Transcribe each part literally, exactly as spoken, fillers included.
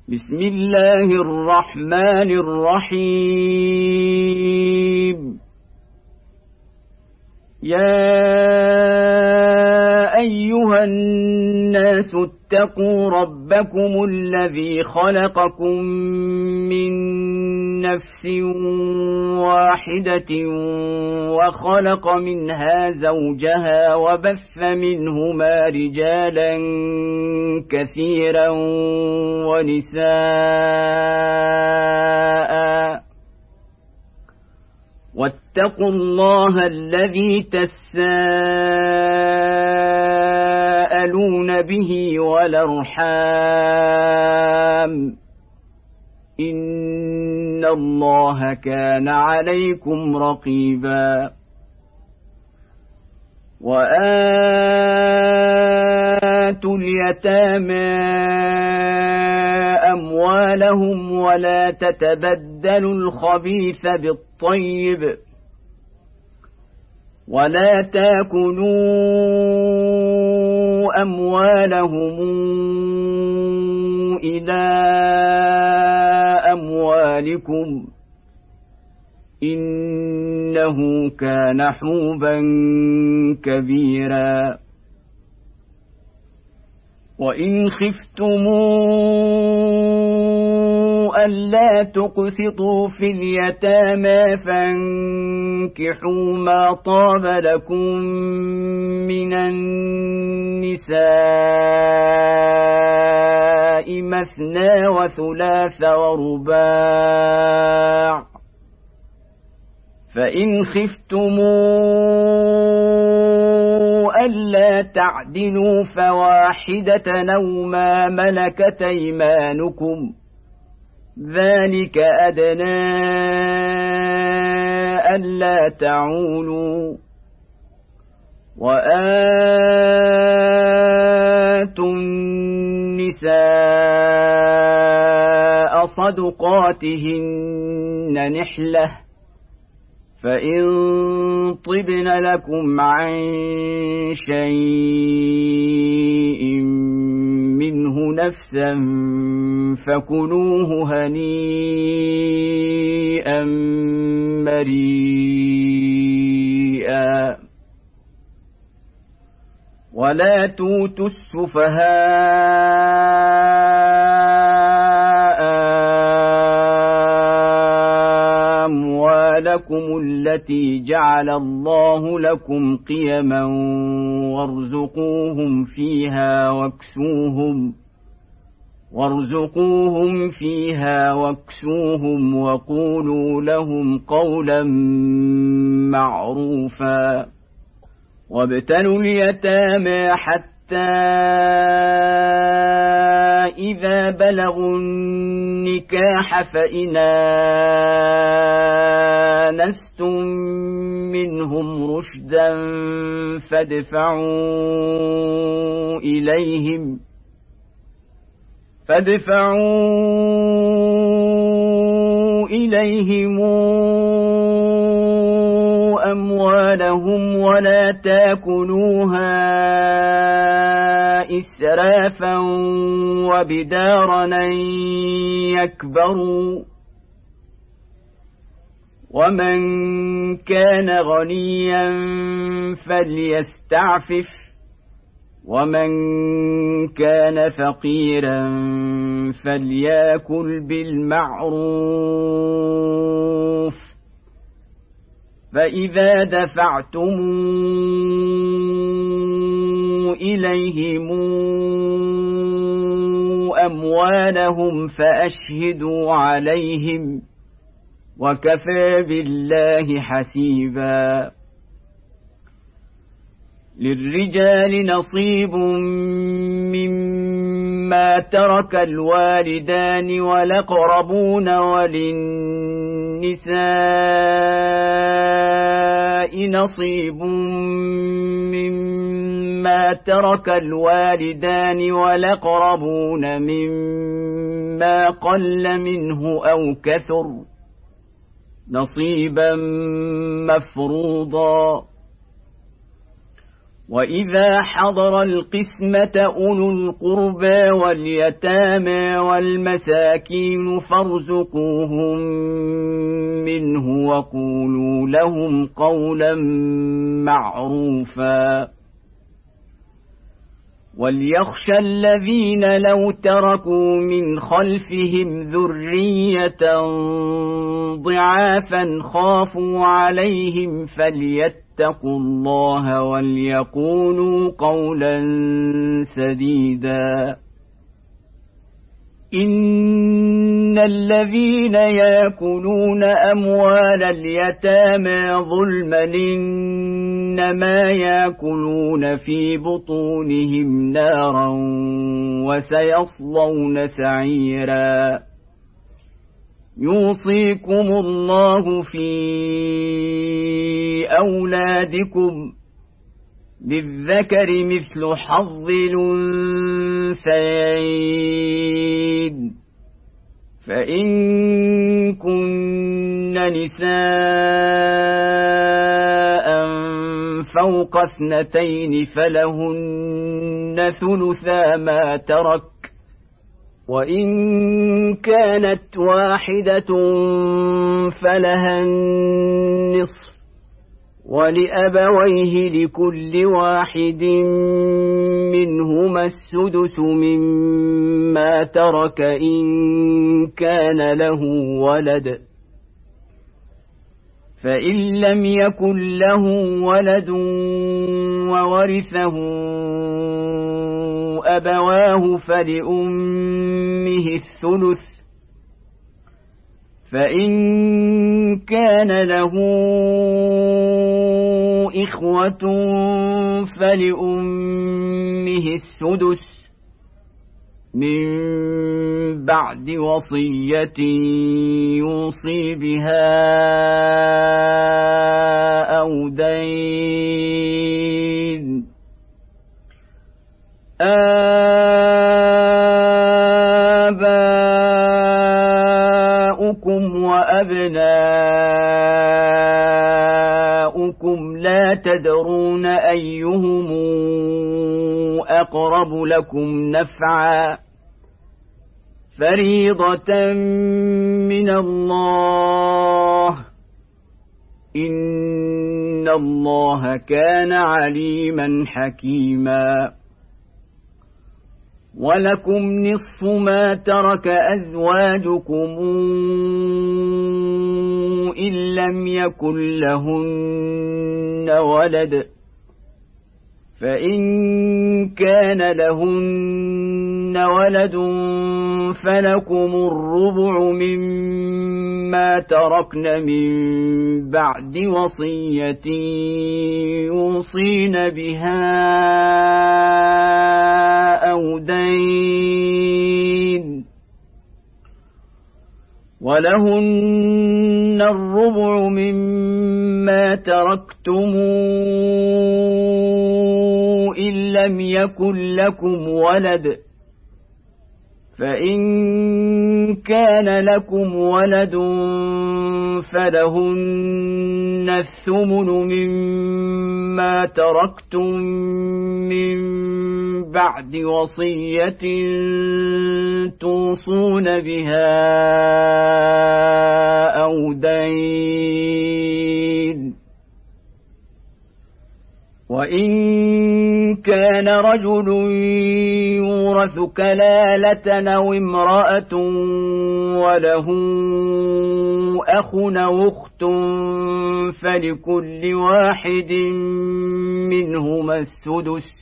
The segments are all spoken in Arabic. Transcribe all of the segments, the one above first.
بسم الله الرحمن الرحيم. يا أيها الناس اتقوا ربكم الذي خلقكم من نفس واحدة وخلق منها زوجها وبث منهما رجالا كثيرا ونساء واتقوا الله الذي تساءلون به والأرحام إن الله كان عليكم رقيبا. وآتوا اليتامى أموالهم ولا تتبدلوا الخبيث بالطيب ولا تاكلوا أموالهم إلى أموالكم إنه كان حوبا كبيرا. وإن خفتموا ألا تقسطوا في اليتامى فانكحوا ما طاب لكم من النساء مثنى وثلاث ورباع، فإن خفتموا ألا تعدلوا فواحدة أو ما ملكت أيمانكم ذلك أدنى ألا تعولوا. وآتوا النساء صدقاتهن نحلة فإن طبن لكم عن شيء منه نفسا فكلوه هنيئا مريئا. ولا توتوا السفهاء أموالكم التي جعل الله لكم قيما وارزقوهم فيها واكسوهم وارزقوهم فيها واكسوهم وقولوا لهم قولا معروفا. وابتلوا اليتامى حتى إذا بلغوا النكاح فإن آنستم منهم رشدا فادفعوا إليهم فادفعوا إليهم أموالهم ولا تاكلوها إسرافا وبدارا أن يكبروا. ومن كان غنيا فليستعفف ومن كان فقيرا فليأكل بالمعروف. فإذا دفعتم إليهم أموالهم فأشهدوا عليهم وكفى بالله حسيبا. للرجال نصيب مما ترك الوالدان والأقربون وللنساء نصيب مما ترك الوالدان والأقربون مما قل منه أو كثر نصيبا مفروضا. وإذا حضر القسمة أولو القربى واليتامى والمساكين فارزقوهم منه وقولوا لهم قولا معروفا وليخشى الذين لو تركوا من خلفهم ذرية ضعافا خافوا عليهم فليتقوا الله وليقولوا قولا سديدا إن الذين يأكلون أموال اليتامى ظلما إنما يأكلون في بطونهم نارا وسيصلون سعيرا يوصيكم الله في أولادكم للذكر مثل حظ الأنثيين فإن كن نساء فوق اثنتين فلهن ثلثا ما ترك وإن كانت واحدة فلها النصف ولأبويه لكل واحد منهما السدس مما ترك إن كان له ولد فإن لم يكن له ولد وورثه أبواه فلأمه الثلث فإن كان له إخوة فلأمه السدس من بعد وصية يوصي بها أو دين آباؤكم وأبناؤكم لا تدرون أيهم أقرب لكم نفعا فريضة من الله إن الله كان عليما حكيما ولكم نصف ما ترك أزواجكم إن لم يكن لهن ولد فإن كان لهن ولد فلكم الربع مما تركن من بعد وصية يوصين بها أو دين ولهن الربع مما تركتم إن لم يكن لكم ولد فإن كان لكم ولد فلهن الثمن مما تركتم من بعد وصية توصون بها أو دين وإن كان رجل يورث كلالة أو امرأة وله أخ أو أخت فلكل واحد منهما السدس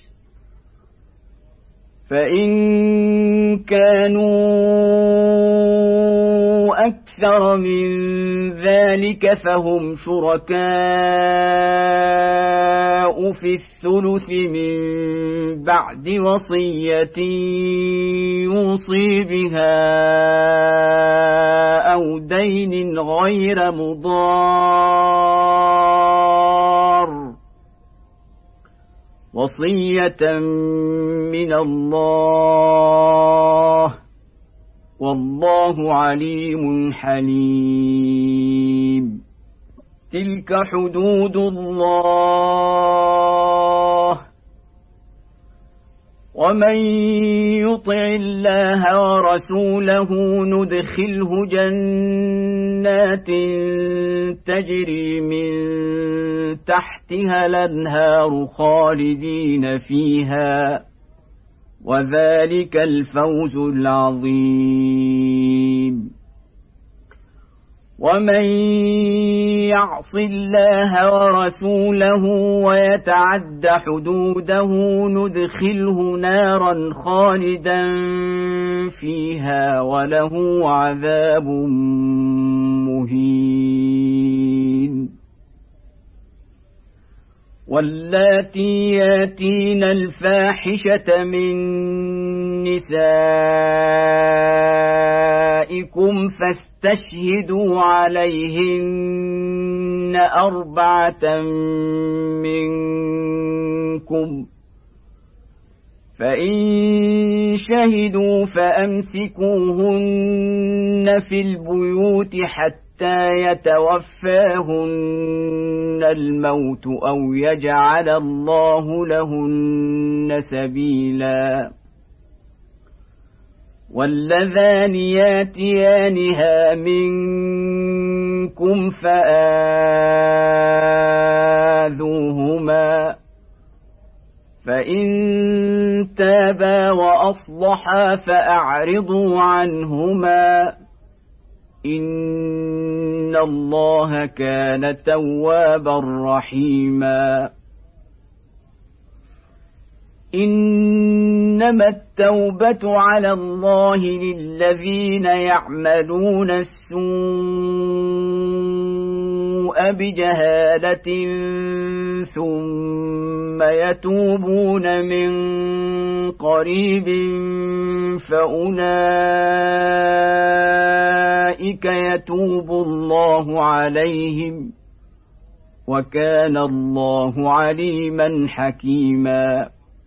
فإن كانوا أكثر من ذلك فهم شركاء في الثلث من بعد وصية يوصي بها أو دين غير مضار وصية من الله والله عليم حليم تلك حدود الله ومن يطع الله ورسوله ندخله جنات تجري من تحتها الأنهار خالدين فيها وذلك الفوز العظيم. ومن يعص الله ورسوله ويتعد حدوده ندخله نارا خالدا فيها وله عذاب مهين. واللاتي ياتين الفاحشة من نسائكم فاستشهدوا عليهن أربعة منكم، فإن شهدوا فأمسكوهن في البيوت حتى يتوفاهن الموت أو يجعل الله لهن سبيلا. واللذان ياتيانها منكم فآذوهما، فإن تابا وأصلحا فأعرضوا عنهما إن الله كان توابا رحيما. إنما التوبة على الله للذين يعملون السوء بجهالة ثم يتوبون من قريب فأولئك يتوب الله عليهم وكان الله عليما حكيما.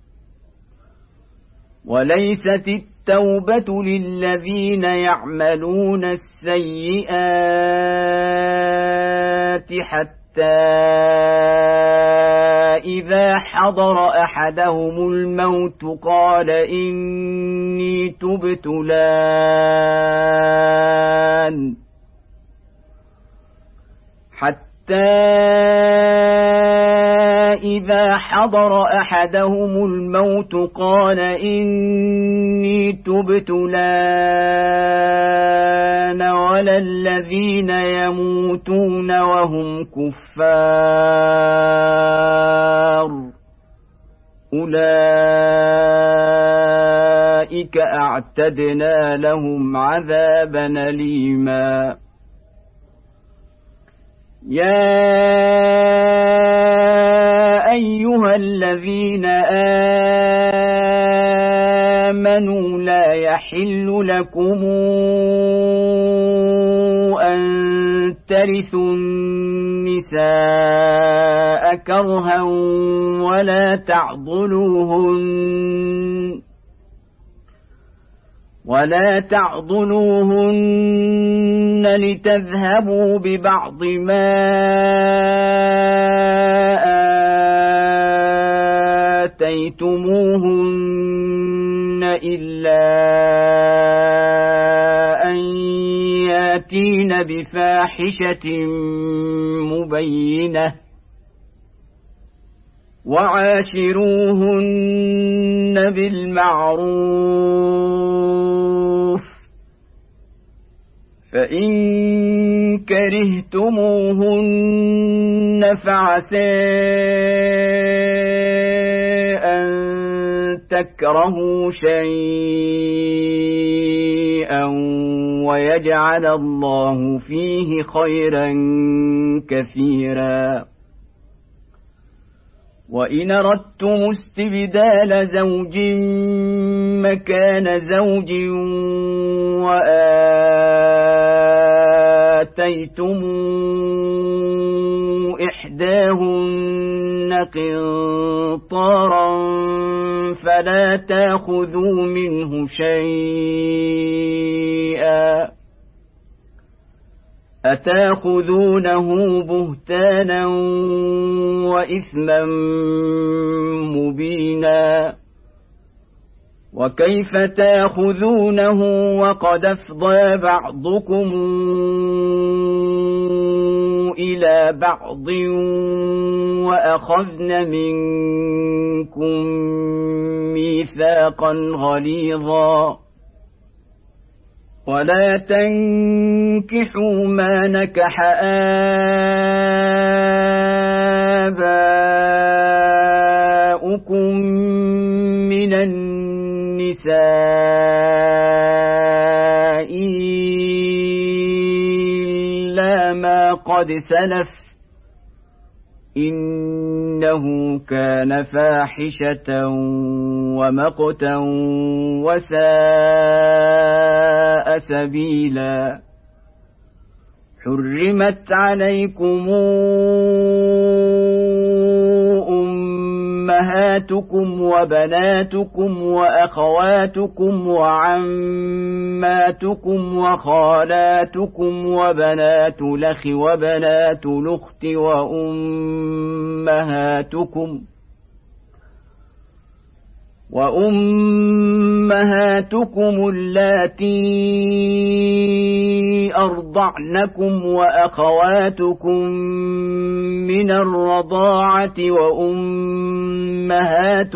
وليست التوبة للذين يعملون السيئات حتى إذا حضر أحدهم الموت قال إني تبت الآن، حتى إذا حضر أحدهم الموت قال إني تبت الآن ولا الذين يموتون وهم كفار أولئك أعتدنا لهم عذابا أليما. يا أيها الذين آمنوا لا يحل لكم أن ترثوا النساء كرها ولا تعضلوهن ولا تعضلوهن لتذهبوا ببعض ما آتيتموهن إلا أن ياتين بفاحشة مبينة وعاشروهن بالمعروف، فإن كرهتموهن فعسى أن تكرهوا شيئا ويجعل الله فيه خيرا كثيرا. وإن أردتم استبدال زوج مكان زوج وآتيتم إحداهن قنطارا فلا تأخذوا منه شيئا أتأخذونه بهتانا وإثما مبينا. وكيف تأخذونه وقد أفضى بعضكم إلى بعض وأخذن منكم ميثاقا غليظا ولا تنكحوا ما نكح آباؤكم من النساء إلا ما قد سلف إنه كان فاحشة ومقتا وساء سبيلا حرمت عليكم أمهاتكم وبناتكم وأخواتكم وعماتكم وخالاتكم وبنات الأخ وبنات الأخت وأمهاتكم وأمهاتكم اللاتي أرضعنكم وأخواتكم من الرضاعة وأمهات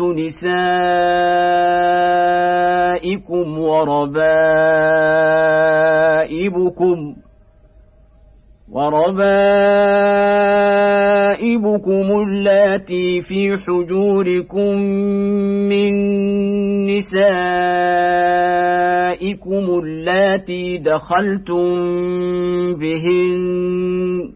نسائكم وربائبكم وربائبكم اللاتي في حجوركم من نسائكم اللاتي دخلتم بهن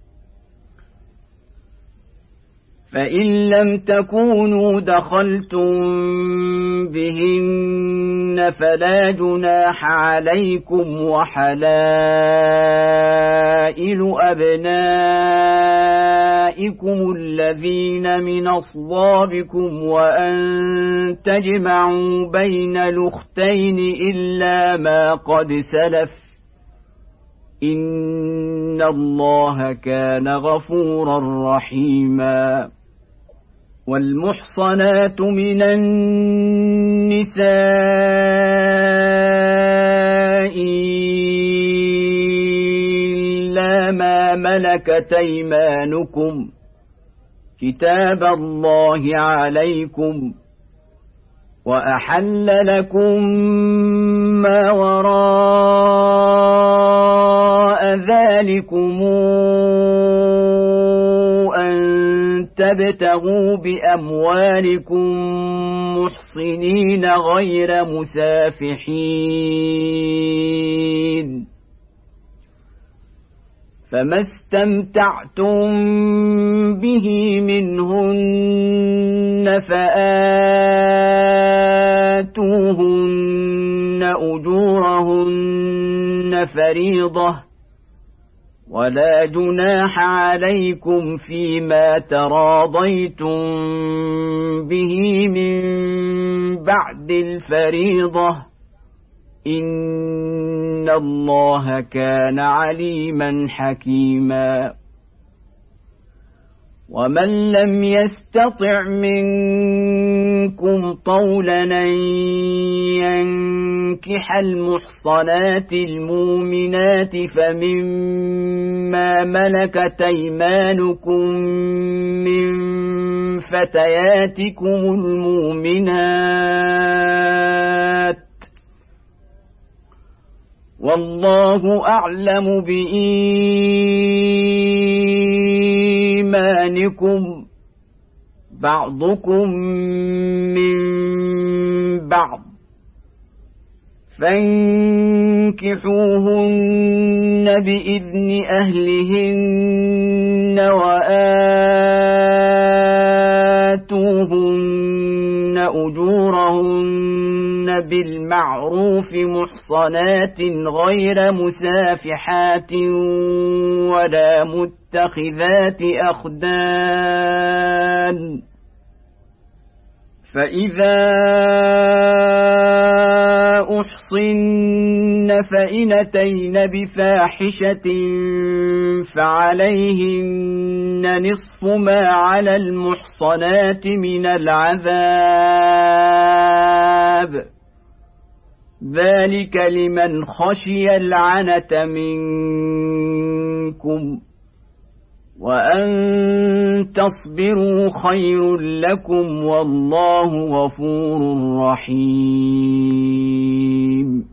فإن لم تكونوا دخلتم بهن فلا جناح عليكم وحلائل أبنائكم الذين من أصلابكم وأن تجمعوا بين الأختين إلا ما قد سلف إن الله كان غفورا رحيما والمحصنات من النساء إلا ما ملكت أيمانكم كتاب الله عليكم وأحل لكم ما وراء ذلكم أن تبتغوا بأموالكم محصنين غير مسافحين فما استمتعتم به منهن فآتوهن أجورهن فريضة ولا جناح عليكم فيما تراضيتم به من بعد الفريضة إن الله كان عليما حكيما ومن لم يستطع منكم طولا أن ينكح المحصنات المؤمنات فمما ملكت أيمانكم من فتياتكم المؤمنات والله أعلم بإيمانكم بعضكم من بعض فانكحوهن بإذن أهلهن وآتوهن أجورهن بالمعروف محصنات غير مسافحات ولا متخذات أخدان فإذا أحصن فإن أتين بفاحشة فعليهن نصف ما على المحصنات من العذاب ذلك لمن خشي العنة منكم وأن تصبروا خير لكم والله غفور رحيم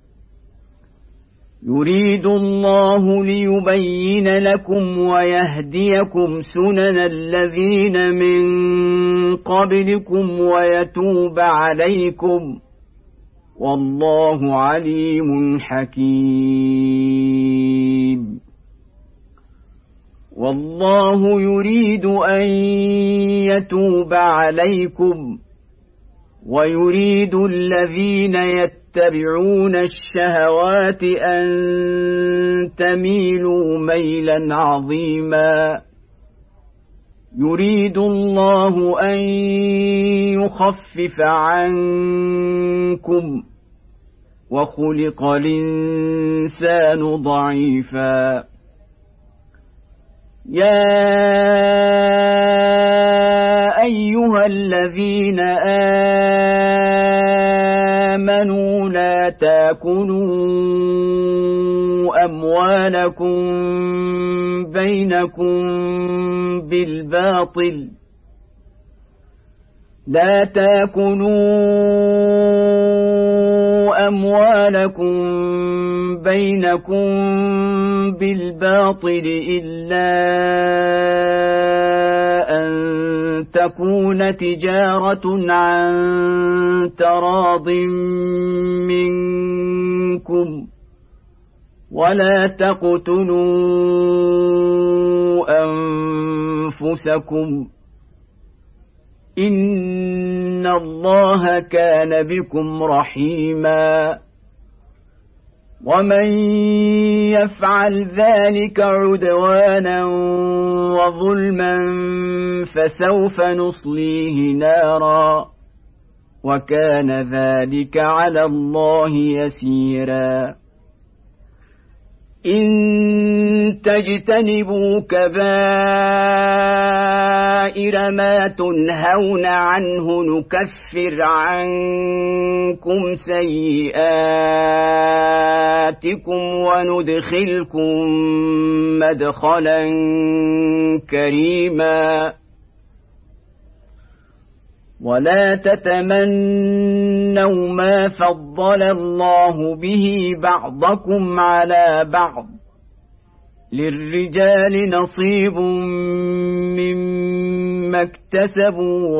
يريد الله ليبين لكم ويهديكم سنن الذين من قبلكم ويتوب عليكم والله عليم حكيم والله يريد أن يتوب عليكم ويريد الذين يتبعون الشهوات أن تميلوا ميلا عظيما يريد الله أن يخفف عنكم وخلق الإنسان ضعيفا يا أيها الذين آمنوا لا تأكلوا أموالكم بينكم بالباطل لا تأكلوا أموالكم بينكم بالباطل إلا أن تكون تجارة عن تراض منكم ولا تقتلوا أنفسكم إن الله كان بكم رحيما ومن يفعل ذلك عدوانا وظلما فسوف نصليه نارا وكان ذلك على الله يسيرا إن تجتنبوا كبائر ما تنهون عنه نكفر عنكم سيئاتكم وندخلكم مدخلا كريما ولا تتمنوا ما فضل الله به بعضكم على بعض للرجال نصيب مما اكتسبوا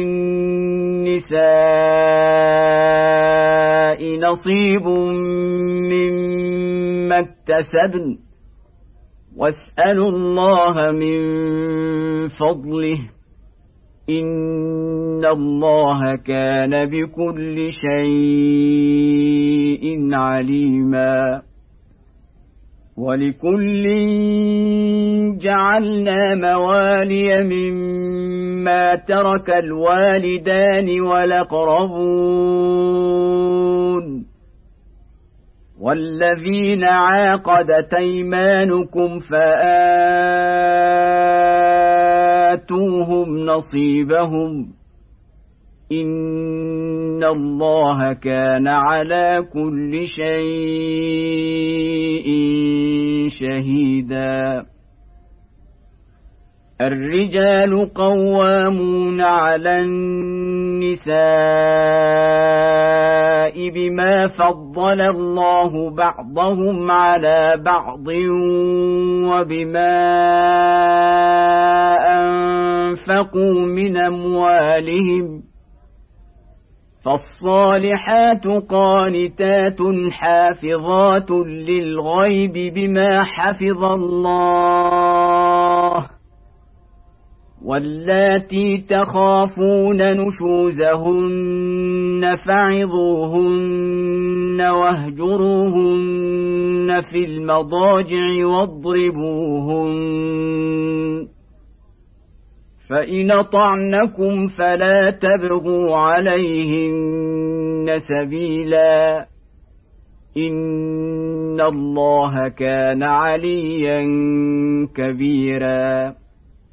وللنساء نصيب مما اكتسبن واسألوا الله من فضله إن الله كان بكل شيء عليما ولكل جعلنا موالي مما ترك الوالدان والأقربون والذين عاقدت أيمانكم فآتوهم نصيبهم إن الله كان على كل شيء شهيدا الرجال قوامون على النساء بما فضل الله بعضهم على بعض وبما أنفقوا من أموالهم فالصالحات قانتات حافظات للغيب بما حفظ الله واللاتي تخافون نشوزهن فعظوهن واهجروهن في المضاجع واضربوهن فإن أطعنكم فلا تبغوا عليهن سبيلا إن الله كان عليا كبيرا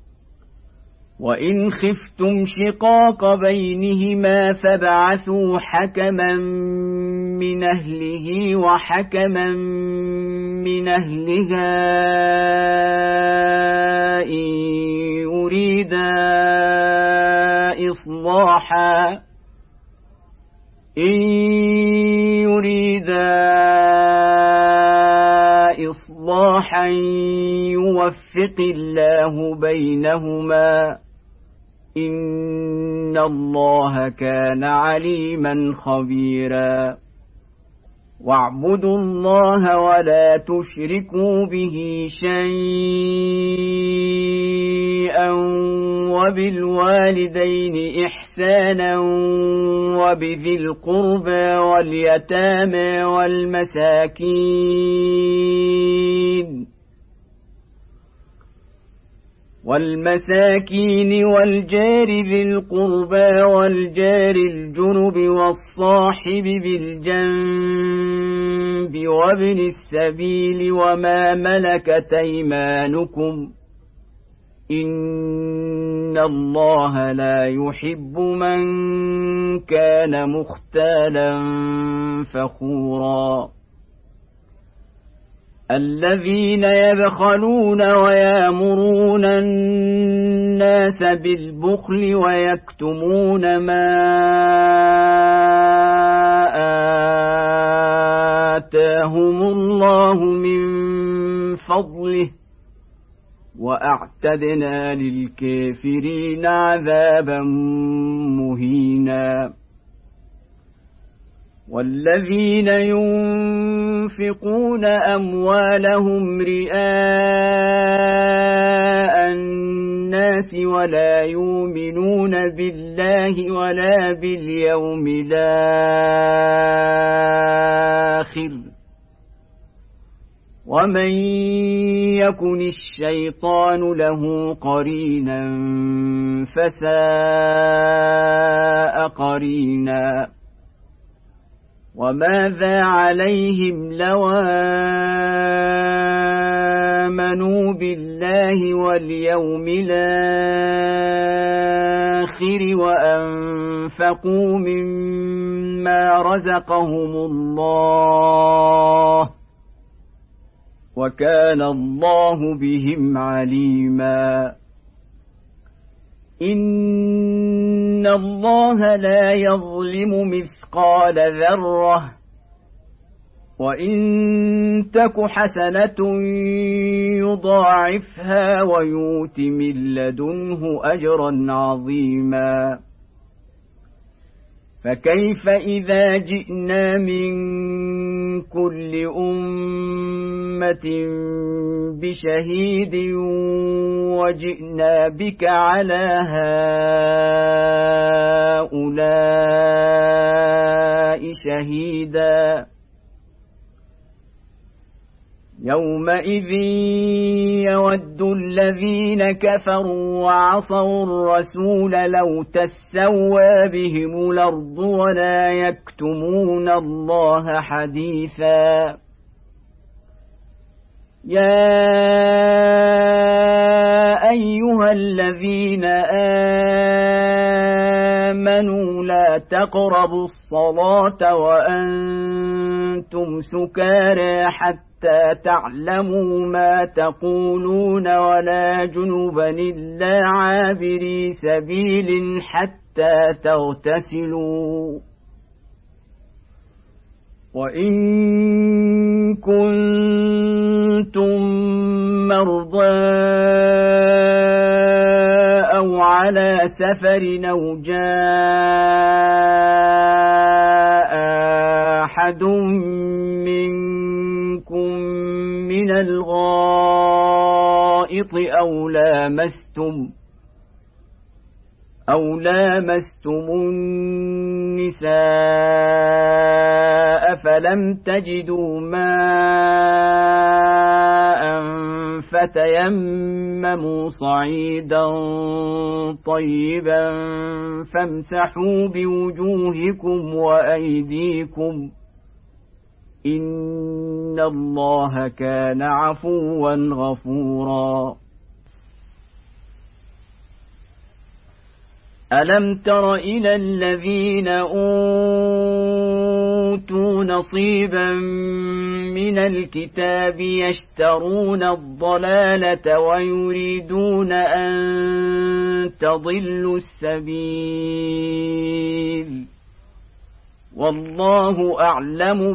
وإن خفتم شقاق بينهما فابعثوا حكما من أهله وحكما من أهلها إن يريدا إصلاحا إن يريدا إصلاحا يوفق الله بينهما إن الله كان عليما خبيرا واعبدوا الله ولا تشركوا به شيئا وبالوالدين إحسانا وبذي القربى واليتامى والمساكين والمساكين والجار ذي القربى والجار الجنب والصاحب بالجنب وابن السبيل وما ملكت أيمانكم إن الله لا يحب من كان مختالا فخورا الذين يبخلون ويأمرون الناس بالبخل ويكتمون ما آتاهم الله من فضله وأعتدنا للكافرين عذابا مهينا والذين ينفقون أموالهم رئاء الناس ولا يؤمنون بالله ولا باليوم الآخر ومن يكن الشيطان له قرينا فساء قرينا وماذا عليهم لو آمنوا بالله واليوم الآخر وأنفقوا مما رزقهم الله وكان الله بهم عليما إن الله لا يظلم مثقال ذرة وإن تك حسنة يضاعفها ويؤت من لدنه أجرا عظيما فكيف إذا جئنا من كل أمة بشهيد وجئنا بك على هؤلاء شهيدا يومئذ يود الذين كفروا وعصوا الرسول لو تسوى بهم الأرض ولا يكتمون الله حديثا يا أيها الذين آمنوا لا تقربوا الصلاة وأنتم سكارى حتى تعلموا ما تقولون ولا جنبا إلا عابري سبيل حتى تغتسلوا وإن كنتم مرضى أو على سفر أو جاء أحد منكم من الغائط أو لامستم أو لامستم النساء فلم تجدوا ماء فتيمموا صعيدا طيبا فامسحوا بوجوهكم وأيديكم إن الله كان عفوا غفورا ألم تر إلى الذين أوتوا أوتوا نصيبا من الكتاب يشترون الضلالة ويريدون أن تضلوا السبيل والله أعلم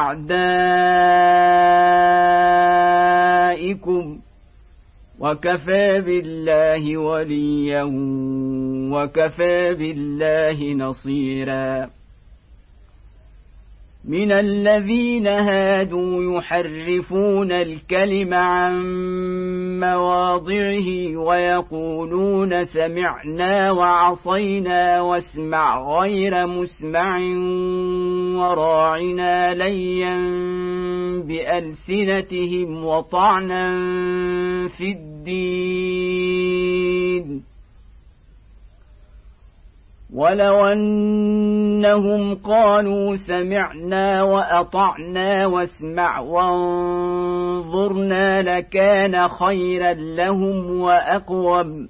بأعدائكم وكفى بالله وليا وكفى بالله نصيرا من الذين هادوا يحرفون الكلم عن مواضعه ويقولون سمعنا وعصينا واسمع غير مسمع وراعنا ليا بألسنتهم وطعنا في الدين ولو أنهم قالوا سمعنا وأطعنا واسمع وانظرنا لكان خيرا لهم وأقوم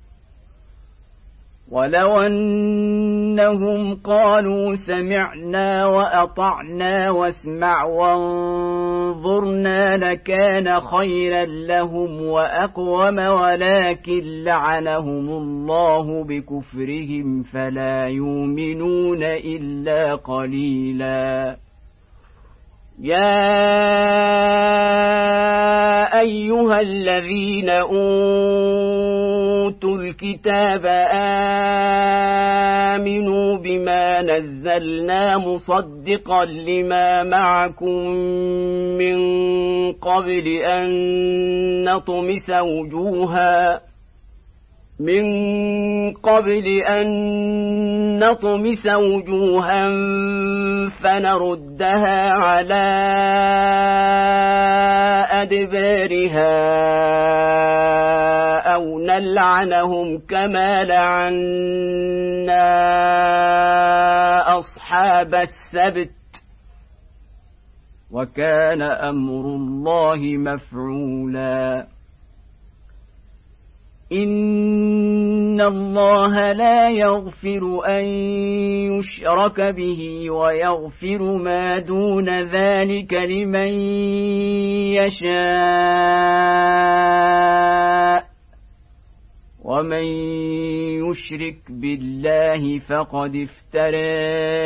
ولو أنهم قالوا سمعنا وأطعنا واسمع وانظرنا لكان خيرا لهم وأقوم ولكن لعنهم الله بكفرهم فلا يؤمنون إلا قليلا يا أيها الذين أوتوا الكتاب آمنوا بما نزلنا مصدقا لما معكم من قبل أن نطمس وجوها من قبل أن نطمس وجوها فنردها على أدبارها أو نلعنهم كما لعنا أصحاب السبت وكان أمر الله مفعولا إن الله لا يغفر أن يشرك به ويغفر ما دون ذلك لمن يشاء ومن يشرك بالله فقد افترى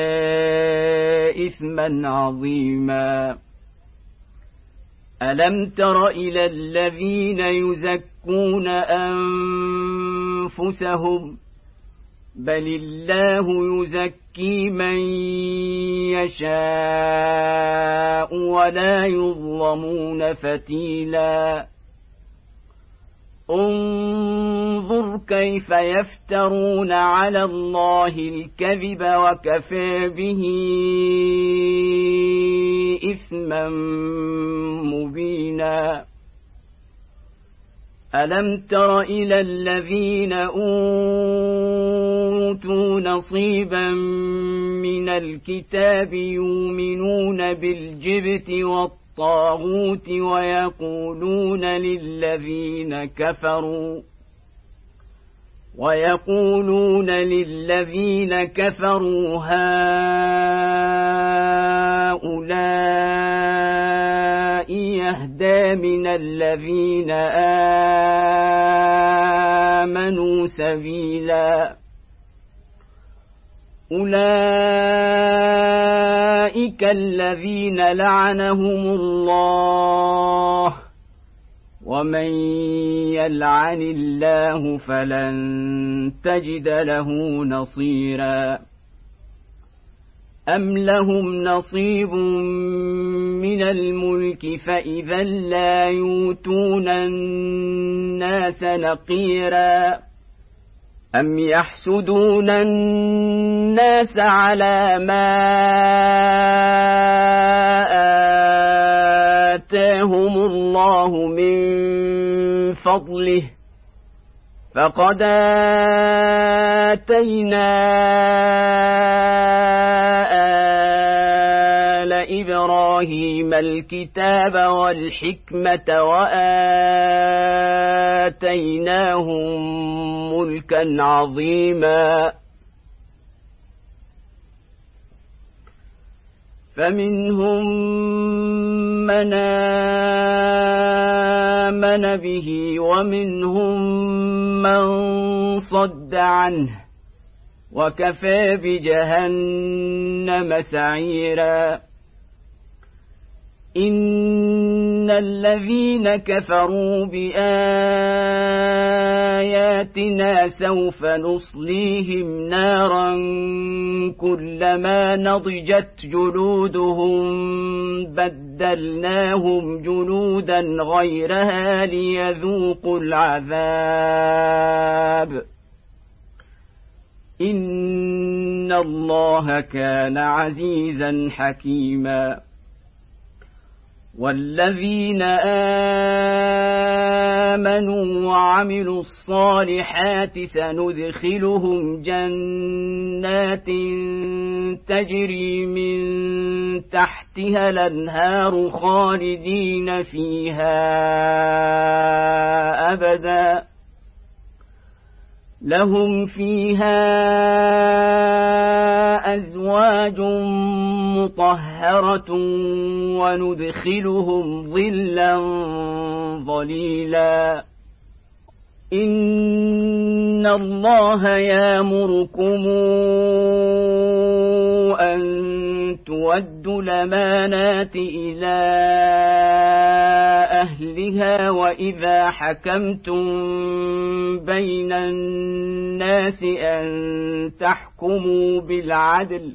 إثما عظيما ألم تر إلى الذين يزكون أنفسهم بل الله يزكي من يشاء ولا يظلمون فتيلا انظر كيف يفترون على الله الكذب وكفى به إثما مبينا ألم تر إلى الذين أوتوا نصيبا من الكتاب يؤمنون بالجبت والطاغوت ويقولون للذين كفروا ويقولون للذين كفروا هؤلاء يهدى من الذين آمنوا سبيلا أولئك الذين لعنهم الله ومن يلعن الله فلن تجد له نصيرا أم لهم نصيب من الملك فإذا لا يؤتون الناس نقيرا أم يحسدون الناس على ما آتاهم الله من فضله فقد آتينا آل إبراهيم الكتاب والحكمة وآتيناهم ملكا عظيما فمنهم من آمن به ومنهم من صد عنه وكفى بجهنم سعيرا إن الذين كفروا بآياتنا سوف نصليهم نارا كلما نضجت جلودهم بدلناهم جلودا غيرها ليذوقوا العذاب إن الله كان عزيزا حكيما والذين آمنوا وعملوا الصالحات سندخلهم جنات تجري من تحتها الأنهار خالدين فيها أبدا لهم فيها أزواج مطهرة وندخلهم ظلا ظليلا إن الله يأمركم أن تؤدوا الأمانات إلى أهلها وإذا حكمتم بين الناس أن تحكموا بالعدل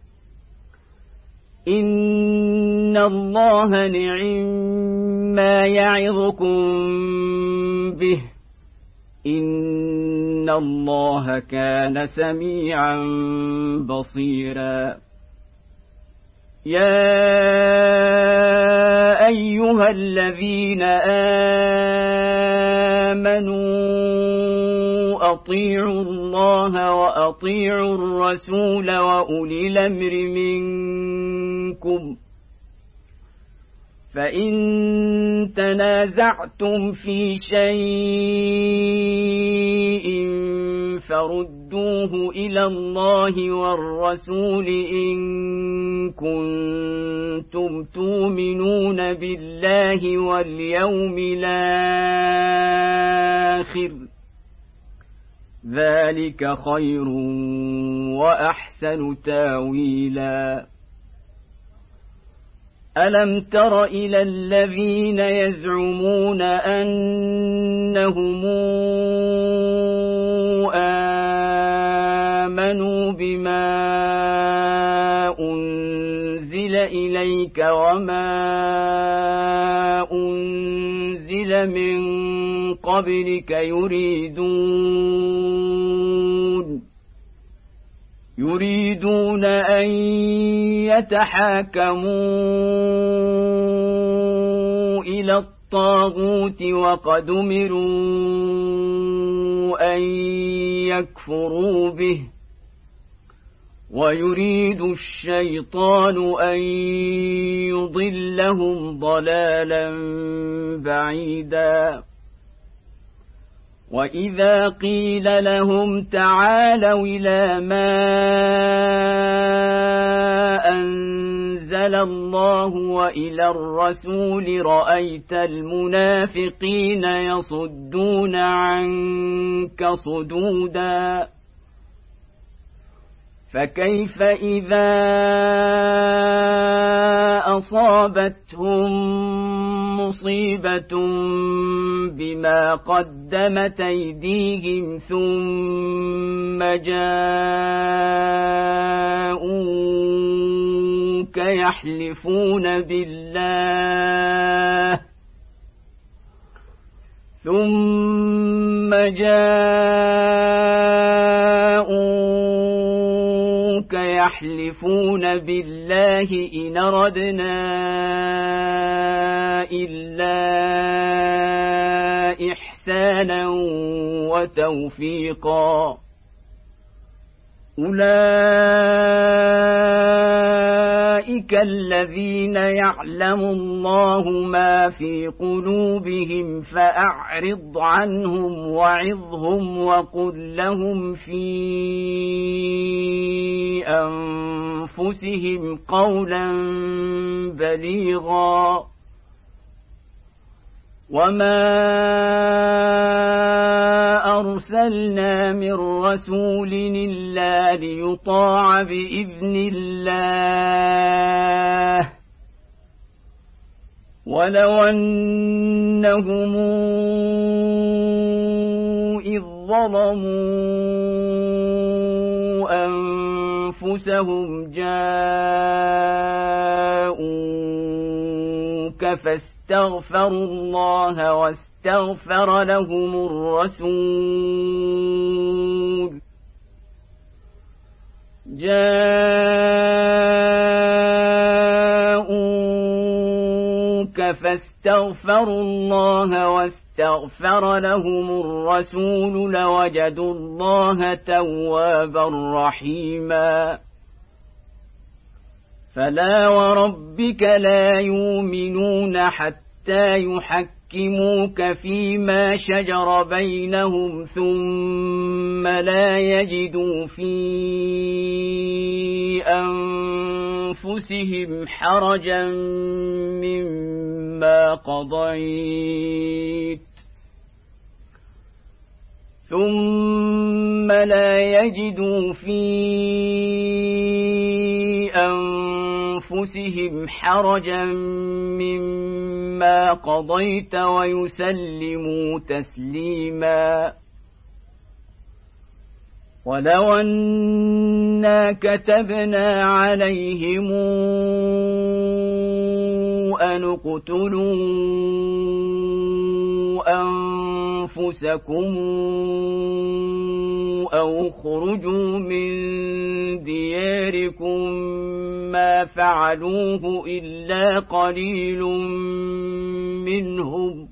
إن الله نعم ما يعظكم به إن الله كان سميعا بصيرا يا أيها الذين آمنوا أطيعوا الله وأطيعوا الرسول وأولي الأمر منكم فإن تنازعتم في شيء فردوه إلى الله والرسول إن كنتم تؤمنون بالله واليوم الآخر ذلك خير وأحسن تاويلا ألم تر إلى الذين يزعمون أنهم آمنوا بما أنزل إليك وما أنزل من قبلك يريدون يريدون أن يتحاكموا إلى الطاغوت وقد أمروا أن يكفروا به ويريد الشيطان أن يضلهم ضلالا بعيدا وإذا قيل لهم تعالوا إلى ما أنزل الله وإلى الرسول رأيت المنافقين يصدون عنك صدودا فكيف إذا أصابتهم مصيبة بما قدمت أيديهم ثم جاءوك يحلفون بالله ثم جاءوك يحلفون بالله إن أردنا إلا إحسانا وتوفيقا أولئك أولئك الذين يعلم الله ما في قلوبهم فأعرض عنهم وعظهم وقل لهم في أنفسهم قولا بليغا وما أرسلنا من رسول إلا ليطاع بإذن الله ولو أنهم إذ ظلموا أنفسهم جاءوك فاستغفروا الله واستغفر لهم الرسول جاءوك فاستغفروا الله واستغفر لهم الرسول لوجدوا الله توابا رحيما فلا وربك لا يؤمنون حتى يحكموك فيما شجر بينهم ثم لا يجدوا في أنفسهم حرجا مما قضيت ثم لا يجدوا في أنفسهم حرجا مما قضيت ويسلموا تسليما ولو أنا كتبنا عليهم أن اقتلوا أنفسكم أو اخرجوا من دياركم ما فعلوه إلا قليل منهم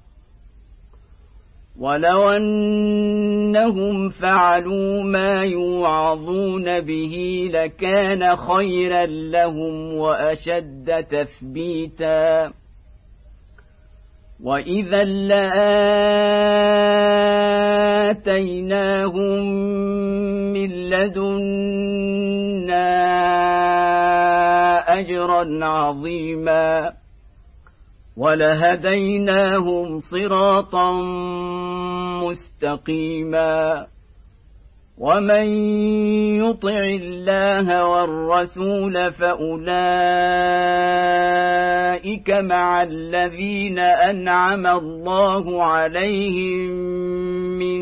ولو أنهم فعلوا ما يوعظون به لكان خيرا لهم وأشد تثبيتا وإذا لآتيناهم من لدنا أجرا عظيما ولهديناهم صراطا مستقيما ومن يطع الله والرسول فأولئك مع الذين أنعم الله عليهم من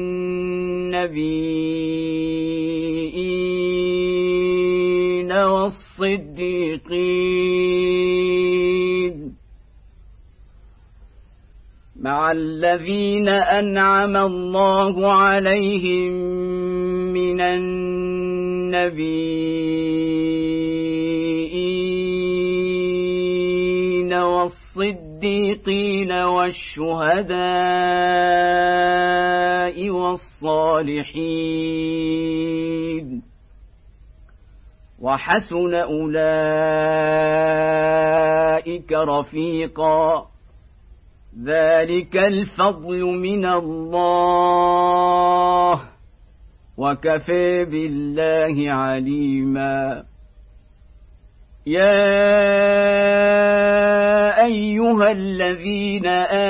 النبيين والصديقين مع الذين أنعم الله عليهم من النبيين والصديقين والشهداء والصالحين وحسن أولئك رفيقا ذلك الفضل من الله وكفى بالله عليما يا أيها الذين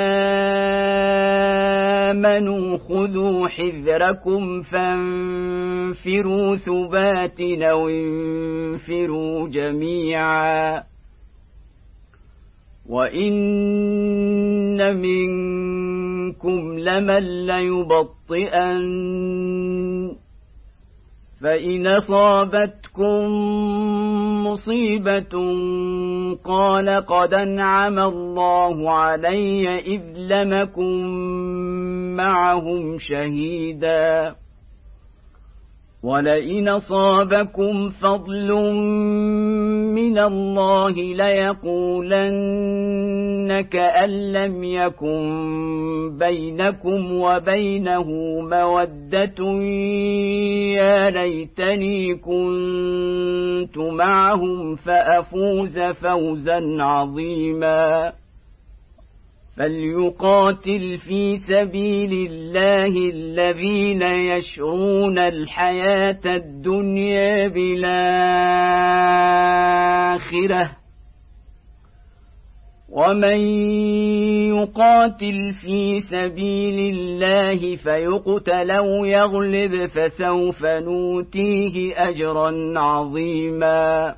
آمنوا خذوا حذركم فانفروا ثبات أو انفروا جميعا وإن منكم لمن ليبطئن فإن أصابتكم مصيبة قال قد أنعم الله علي إذ لم أكن معهم شهيدا ولئن أصابكم فضل من الله ليقولن كأن لم يكن بينكم وبينه مودة يا ليتني كنت معهم فأفوز فوزا عظيما فليقاتل في سبيل الله الذين يشرون الحياة الدنيا بالآخرة ومن يقاتل في سبيل الله فيقتل أو يغلب فسوف نؤتيه أجرا عظيما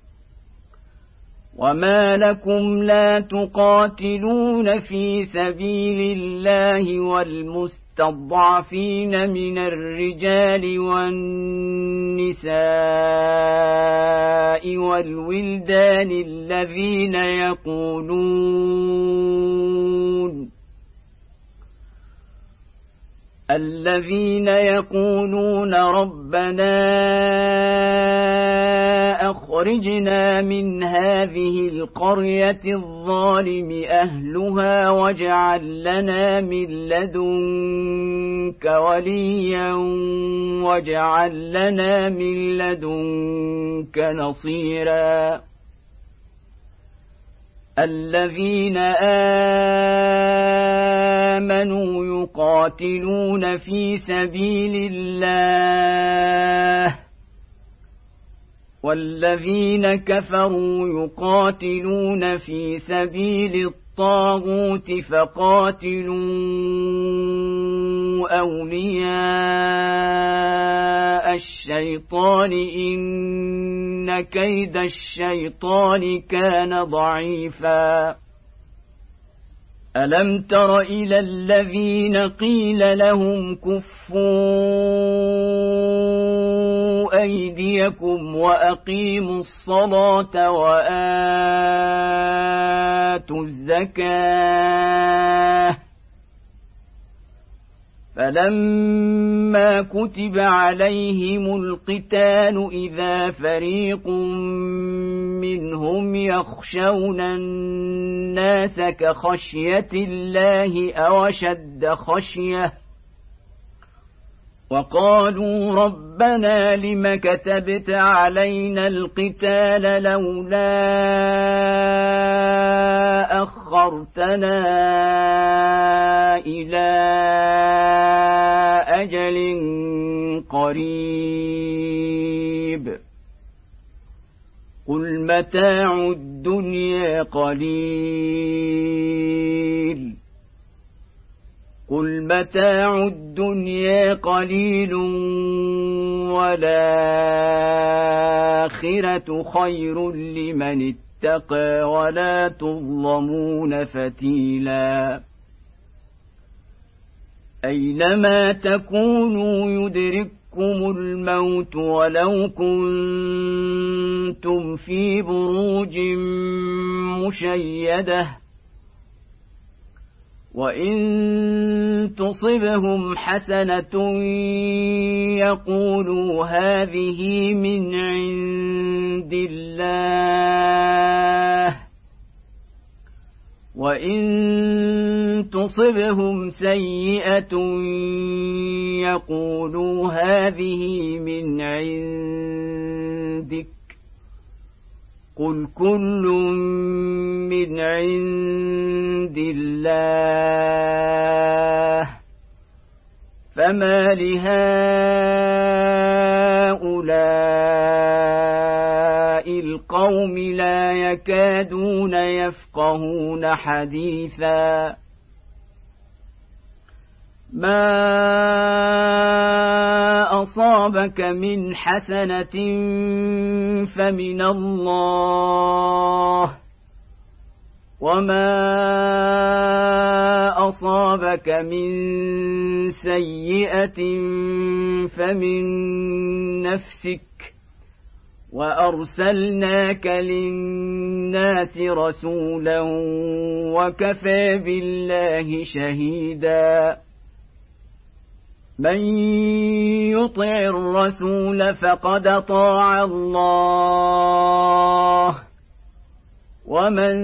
وما لكم لا تقاتلون في سبيل الله والمستضعفين من الرجال والنساء والولدان الذين يقولون الذين يقولون ربنا أخرجنا من هذه القرية الظالم أهلها واجعل لنا من لدنك وليا واجعل لنا من لدنك نصيرا الذين آمنوا يقاتلون في سبيل الله والذين كفروا يقاتلون في سبيل الطاغوت فقاتلوا أولياء الشيطان إن كيد الشيطان كان ضعيفا ألم تر إلى الذين قيل لهم كفوا أيديكم وأقيموا الصلاة وآتوا الزكاة فلما كتب عليهم القتال إذا فريق منهم يخشون الناس كخشية الله أو أشد خشية وقالوا ربنا لم كتبت علينا القتال لولا أخرتنا إلى أجل قريب قل متاع الدنيا قليل قل متاع الدنيا قليل والآخرة خير لمن اتقى ولا تظلمون فتيلا أينما تكونوا يدرككم الموت ولو كنتم في بروج مشيدة وإن تصبهم حسنة يقولوا هذه من عند الله وإن تصبهم سيئة يقولوا هذه من عندك قل كل من عند الله فما لهؤلاء القوم لا يكادون يفقهون حديثا ما أصابك من حسنة فمن الله وما أصابك من سيئة فمن نفسك وأرسلناك للناس رسولا وكفى بالله شهيدا من يطع الرسول فقد أطاع الله ومن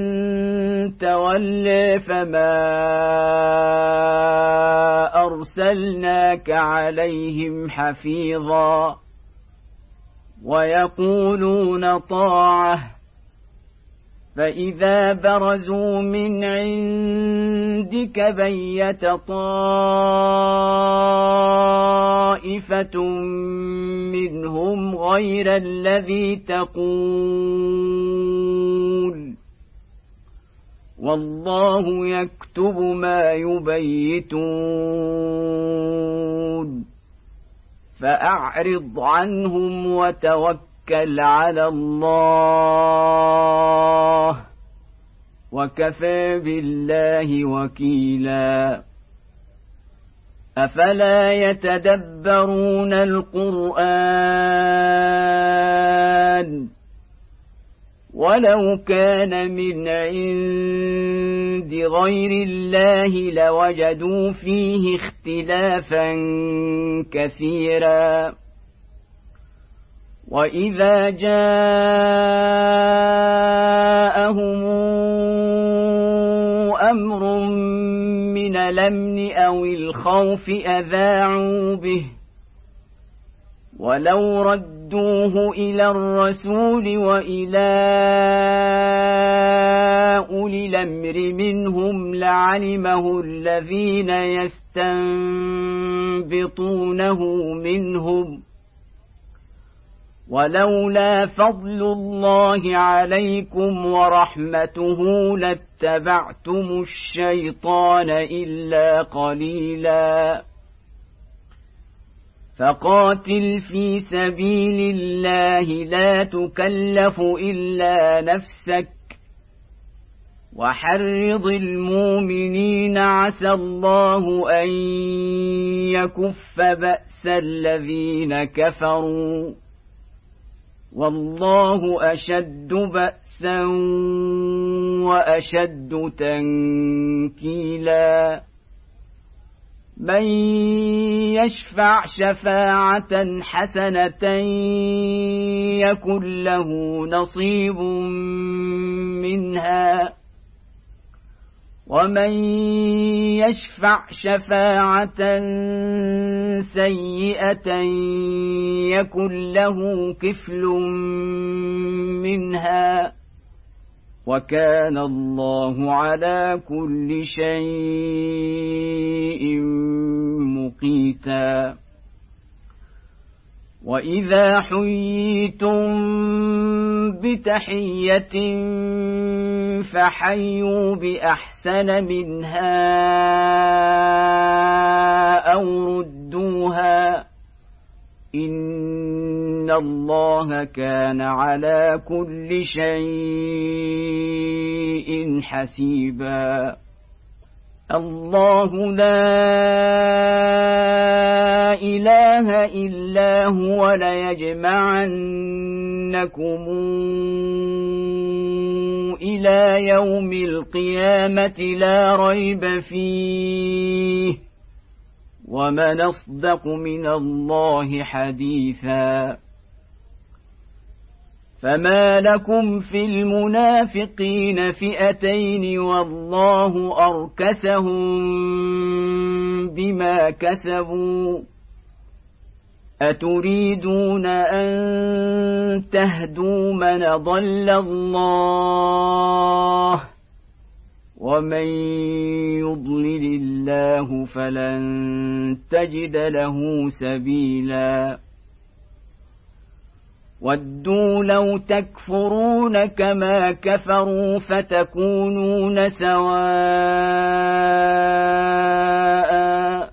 تولى فما أرسلناك عليهم حفيظا ويقولون طاعة فإذا برزوا من عندك بيت طائفة منهم غير الذي تقول والله يكتب ما يبيتون فأعرض عنهم وتوكل على الله وكفى بالله وكيلا أفلا يتدبرون القرآن ولو كان من عند غير الله لوجدوا فيه اختلافا كثيرا وإذا جاءهم أمر من الأمن أو الخوف أذاعوا به ولو ردوه إلى الرسول وإلى أولي الأمر منهم لعلمه الذين يستنبطونه منهم ولولا فضل الله عليكم ورحمته لاتبعتم الشيطان إلا قليلا فقاتل في سبيل الله لا تكلف إلا نفسك وحرض المؤمنين عسى الله أن يكف بأس الذين كفروا والله أشد بأسا وأشد تنكيلا من يشفع شفاعة حسنة يكن له نصيب منها ومن يشفع شفاعة سيئة يكن له كفل منها وكان الله على كل شيء مقيتا وإذا حييتم بتحية فحيوا بأحسن منها أو ردوها إن الله كان على كل شيء حسيبا الله لا إله إلا هو ليجمعنكم إلى يوم القيامة لا ريب فيه ومن أصدق من الله حديثا فما لكم في المنافقين فئتين والله أركسهم بما كسبوا أتريدون أن تهدوا من ضل الله ومن يضلل الله فلن تجد له سبيلا ودوا لو تكفرون كما كفروا فتكونون سواء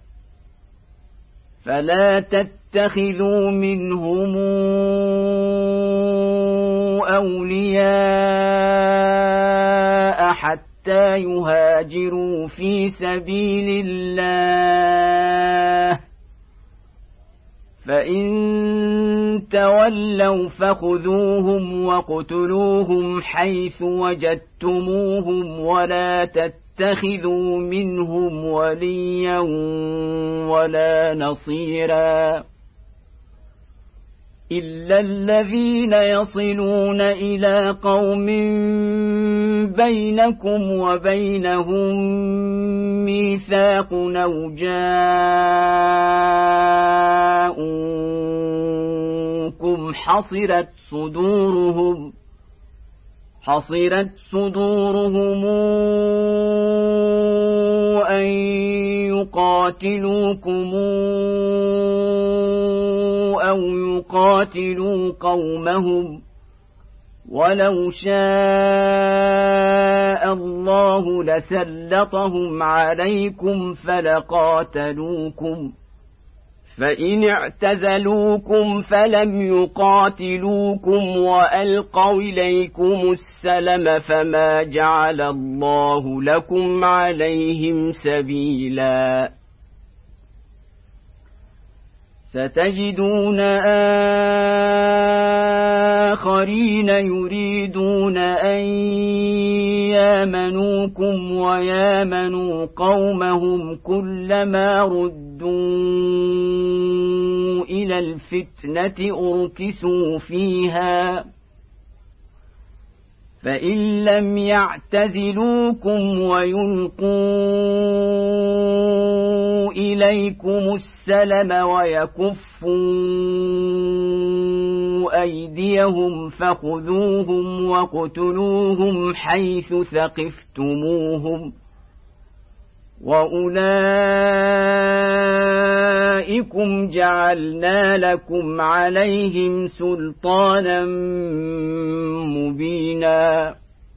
فلا تتخذوا منهم أولياء حتى يهاجروا في سبيل الله فإن تولوا فخذوهم واقتلوهم حيث وجدتموهم ولا تتخذوا منهم وليا ولا نصيرا إلا الذين يصلون إلى قوم بينكم وبينهم ميثاق أو جاءوكم حصرت صدورهم حصرت صدورهم أن يقاتلوكم أو يقاتلوا قومهم ولو شاء الله لسلطهم عليكم فلقاتلوكم فإن اعتزلوكم فلم يقاتلوكم وألقوا إليكم السلم فما جعل الله لكم عليهم سبيلا ستجدون آخرين يريدون أن يامنوكم ويامنوا قومهم كلما ردوا إلى الفتنة أركسوا فيها فإن لم يعتزلوكم ويلقوا إليكم السلم ويكفوا أيديهم فخذوهم واقتلوهم حيث ثقفتموهم وأولئكم جعلنا لكم عليهم سلطانا مبينا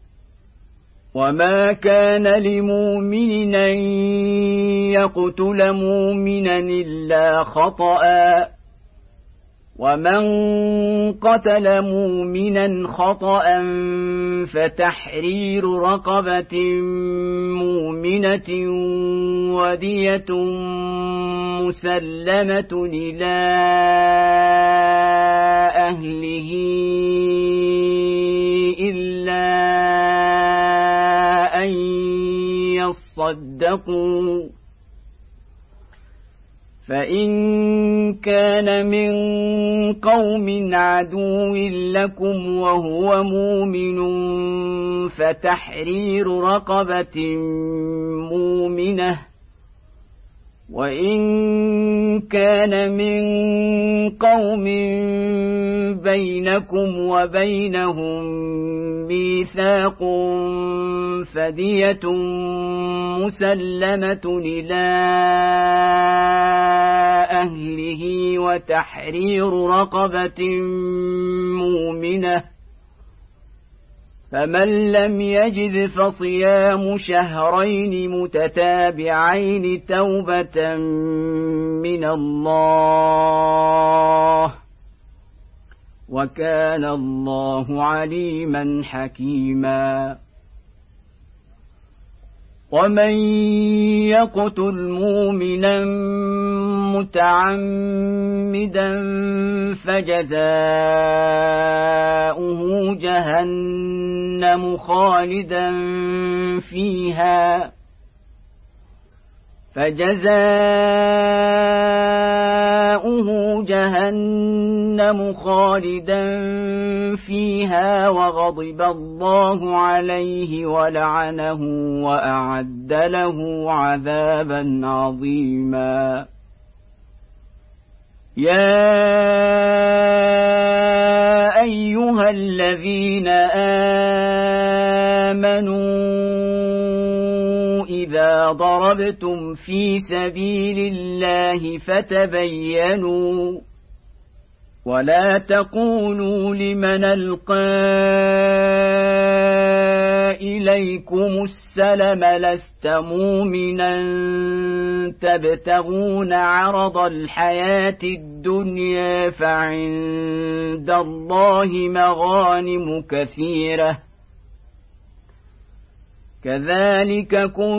وما كان لمؤمن أن يقتل مؤمنا إلا خطأ ومن قتل مؤمنا خطأ فتحرير رقبة مؤمنة ودية مسلمة إلى أهله إلا أن يصدقوا فإن كان من قوم عدو لكم وهو مؤمن فتحرير رقبة مؤمنة وإن كان من قوم بينكم وبينهم ميثاق فدية مسلمة إلى أهله وتحرير رقبة مؤمنة فمن لم يجد فصيام شهرين متتابعين توبة من الله وكان الله عليما حكيما ومن يقتل مؤمنا متعمدا فجزاؤه جهنم خالدا فيها فجزاؤه جهنم خالدا فيها وغضب الله عليه ولعنه وأعد له عذابا عظيما يا أيها الذين آمنوا إذا ضربتم في سبيل الله فتبينوا ولا تقولوا لمن ألقى إليكم السلم لست مؤمنا تبتغون عرض الحياة الدنيا فعند الله مغانم كثيرة كذلك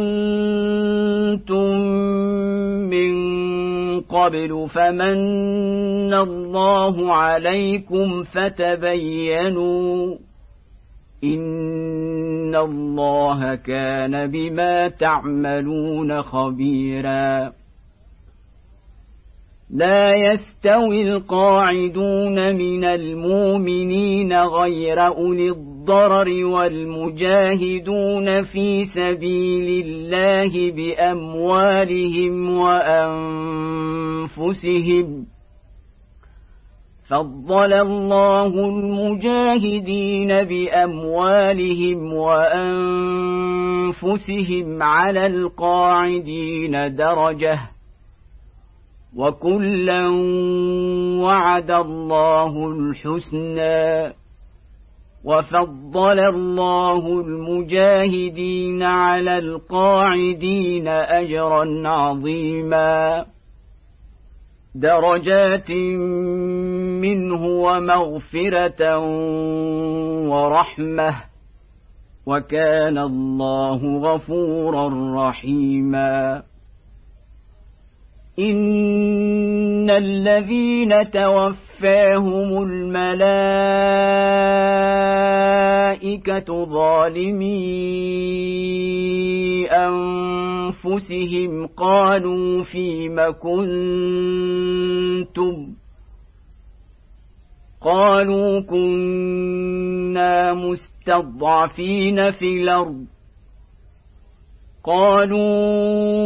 كنتم من قبل فمن الله عليكم فتبينوا إن إن الله كان بما تعملون خبيرا. لا يستوي القاعدون من المؤمنين غير أولي الضرر والمجاهدون في سبيل الله بأموالهم وأنفسهم. فضل الله المجاهدين بأموالهم وأنفسهم على القاعدين درجة، وكلا وعد الله الحسنى. وفضل الله المجاهدين على القاعدين أجرا عظيما، درجات منه ومغفرة ورحمة، وكان الله غفورا رحيما. إن الذين توفاهم الملائكة ظالمي أنفسهم قالوا فيم كنتم؟ قالوا كنا مستضعفين في الأرض. قالوا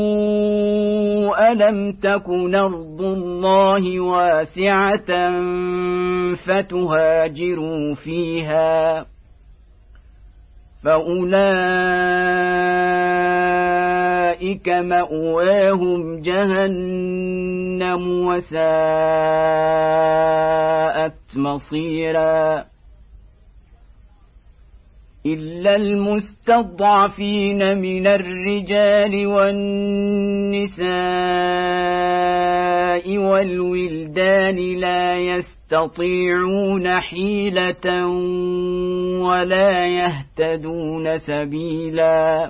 ألم تكن أرض الله واسعة فتهاجروا فيها؟ فأولئك مأواهم جهنم وساءت مصيرا. إلا المستضعفين من الرجال والنساء والولدان لا يستطيعون حيلة ولا يهتدون سبيلا،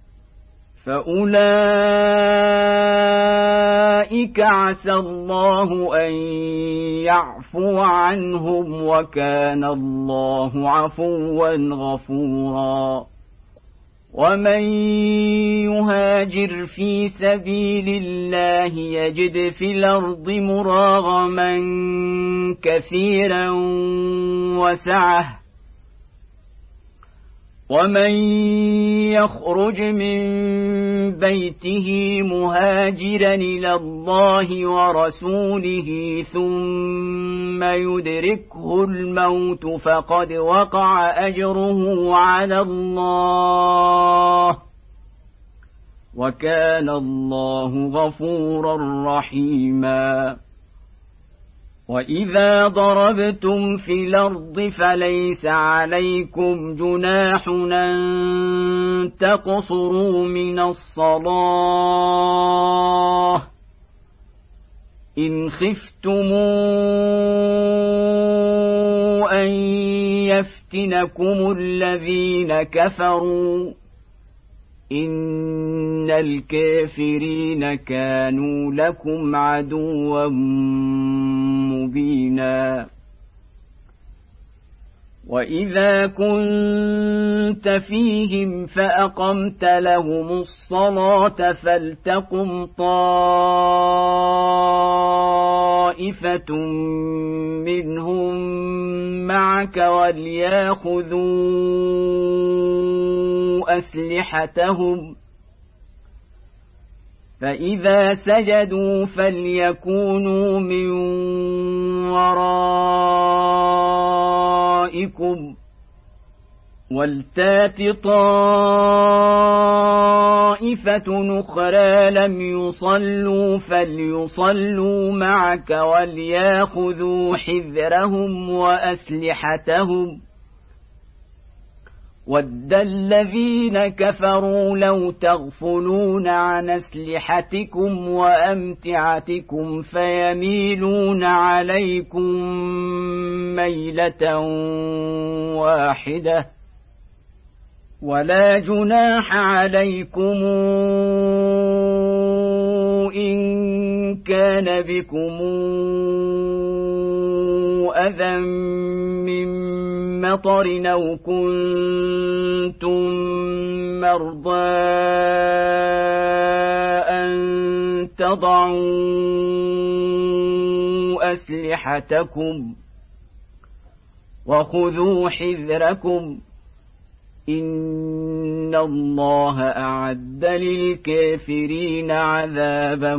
فأولئك عسى الله أن يعفو عنهم، وكان الله عفوا غفورا. ومن يهاجر في سبيل الله يجد في الأرض مراغما كثيرا وسعة، ومن يخرج من بيته مهاجرا إلى الله ورسوله ثم يدركه الموت فقد وقع أجره على الله، وكان الله غفورا رحيما. وإذا ضربتم في الأرض فليس عليكم جناح أن تقصروا من الصلاة إن خفتم أن يفتنكم الذين كفروا، إن الكافرين كانوا لكم عدوا مبينا. وإذا كنت فيهم فأقمت لهم الصلاة فلتقم طائفة منهم معك وليأخذوا أسلحتهم، فإذا سجدوا فليكونوا من ورائكم ولتات طائفة أخرى لم يصلوا فليصلوا معك وليأخذوا حذرهم وأسلحتهم. ود الذين كفروا لو تغفلون عن أسلحتكم وأمتعتكم فيميلون عليكم ميلة واحدة، ولا جناح عليكم إن كان بكم أذى من مطر أو كنتم مرضى أن تضعوا أسلحتكم وخذوا حذركم إن الله أعد للكافرين عذابا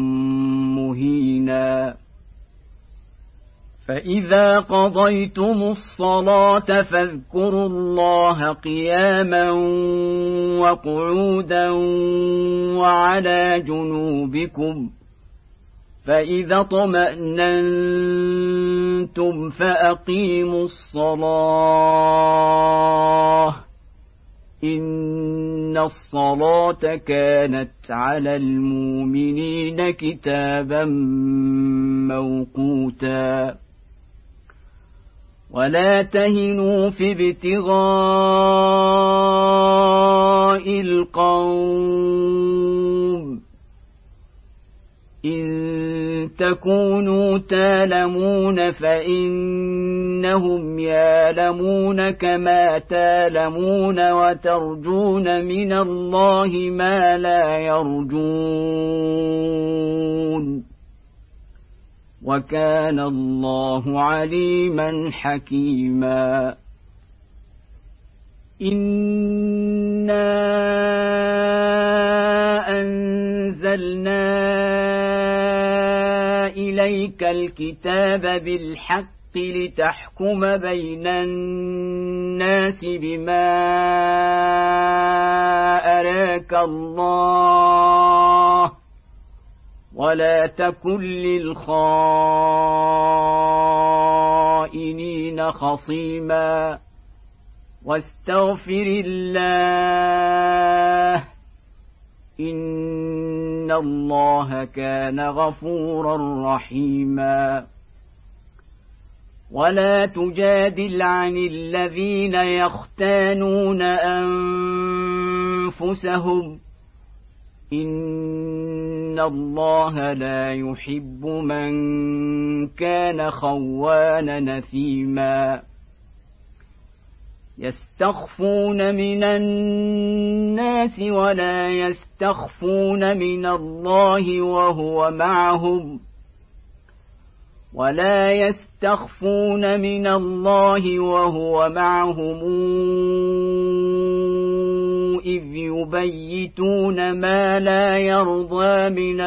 مهينا فإذا قضيتم الصلاة فاذكروا الله قياما وقعودا وعلى جنوبكم فإذا اطمأننتم فأقيموا الصلاة إن الصلاة كانت على المؤمنين كتابا موقوتا ولا تهنوا في ابتغاء القوم إن تكونوا تالمون فإنهم يالمون كما تالمون وترجون من الله ما لا يرجون وكان الله عليما حكيما إنا أنزلنا إليك الكتاب بالحق لتحكم بين الناس بما أراك الله ولا تكن للخائنين خصيما واستغفر الله إن الله كان غفورا رحيما ولا تجادل عن الذين يختانون أنفسهم إن الله لا يحب من كان خوانا نثيما يستخفون من الناس ولا يستخفون من الله وهو معهم ولا يستخفون من الله وهو معهم إذ يبيتون ما لا يرضى من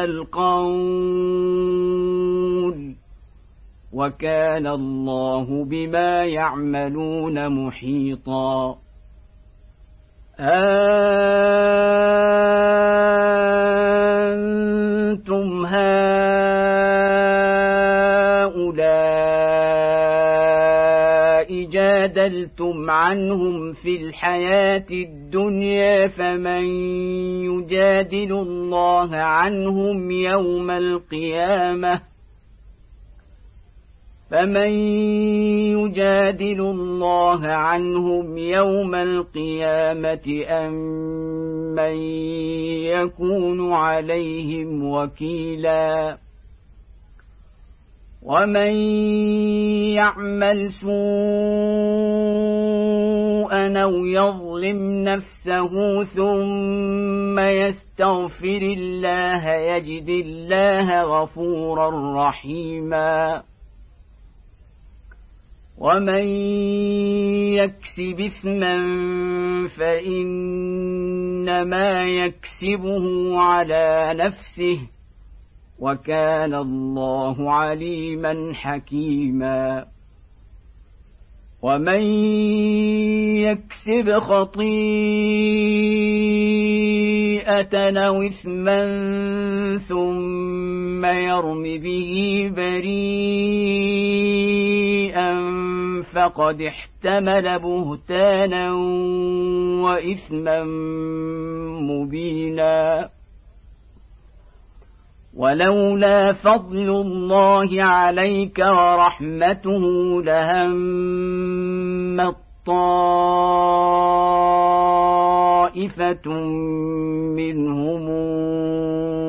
القول وكان الله بما يعملون محيطا أنتم هؤلاء جادلتم عنهم في الحياة الدنيا فمن يجادل الله عنهم يوم القيامة فمن يجادل الله عنهم يوم القيامة أم من يكون عليهم وكيلا ومن يعمل سوءا أو يظلم نفسه ثم يستغفر الله يجد الله غفورا رحيما ومن يكسب إثما فإنما يكسبه على نفسه وكان الله عليما حكيما ومن يكسب خطيئة أو إثما ثم يرم به بريئا فقد احتمل بهتانا وإثما مبينا ولولا فضل الله عليك ورحمته لهم طائفة منهم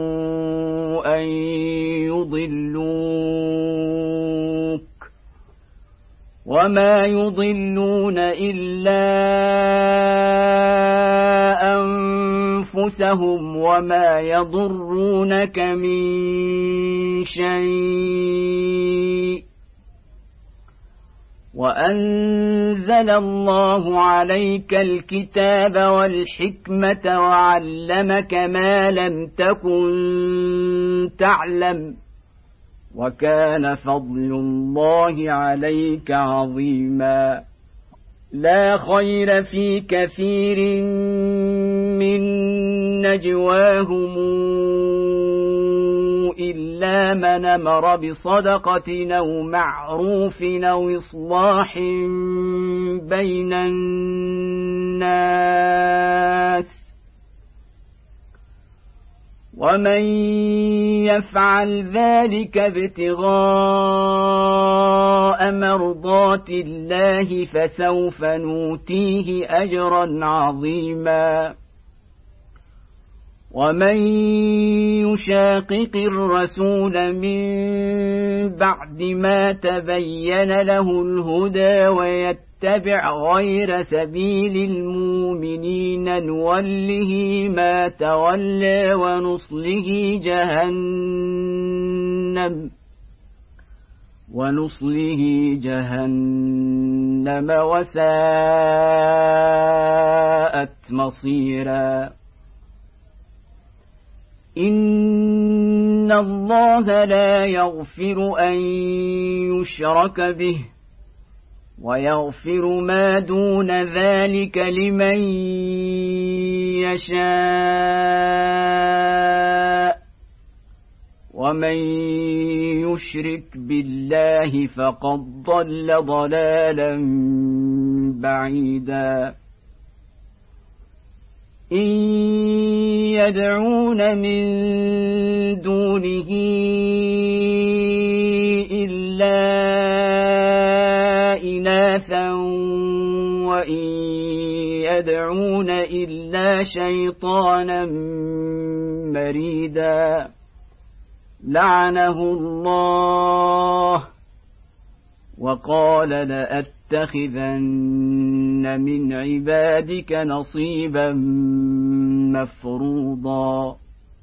أن يضلوك وما يضلون إلا أنفسهم وما يضرونك من شيء وأنزل الله عليك الكتاب والحكمة وعلمك ما لم تكن تعلم وكان فضل الله عليك عظيما لا خير في كثير من نجواهم إلا من أمر بصدقة أو معروف أو إصلاح بين الناس ومن يفعل ذلك ابتغاء مرضات الله فسوف نؤتيه أجرا عظيما ومن يشاقق الرسول من بعد ما تبين له الهدى ويتبع غير سبيل المؤمنين نوله ما تولى ونصله جهنم ونصله جهنم وساءت مصيرا إن الله لا يغفر أن يشرك به ويغفر ما دون ذلك لمن يشاء ومن يشرك بالله فقد ضل ضلالا بعيدا إن يدعون من دونه إلا إناثا وإن يدعون إلا شيطانا مريدا لعنه الله وقال لأتخذن من عبادك نصيبا مفروضا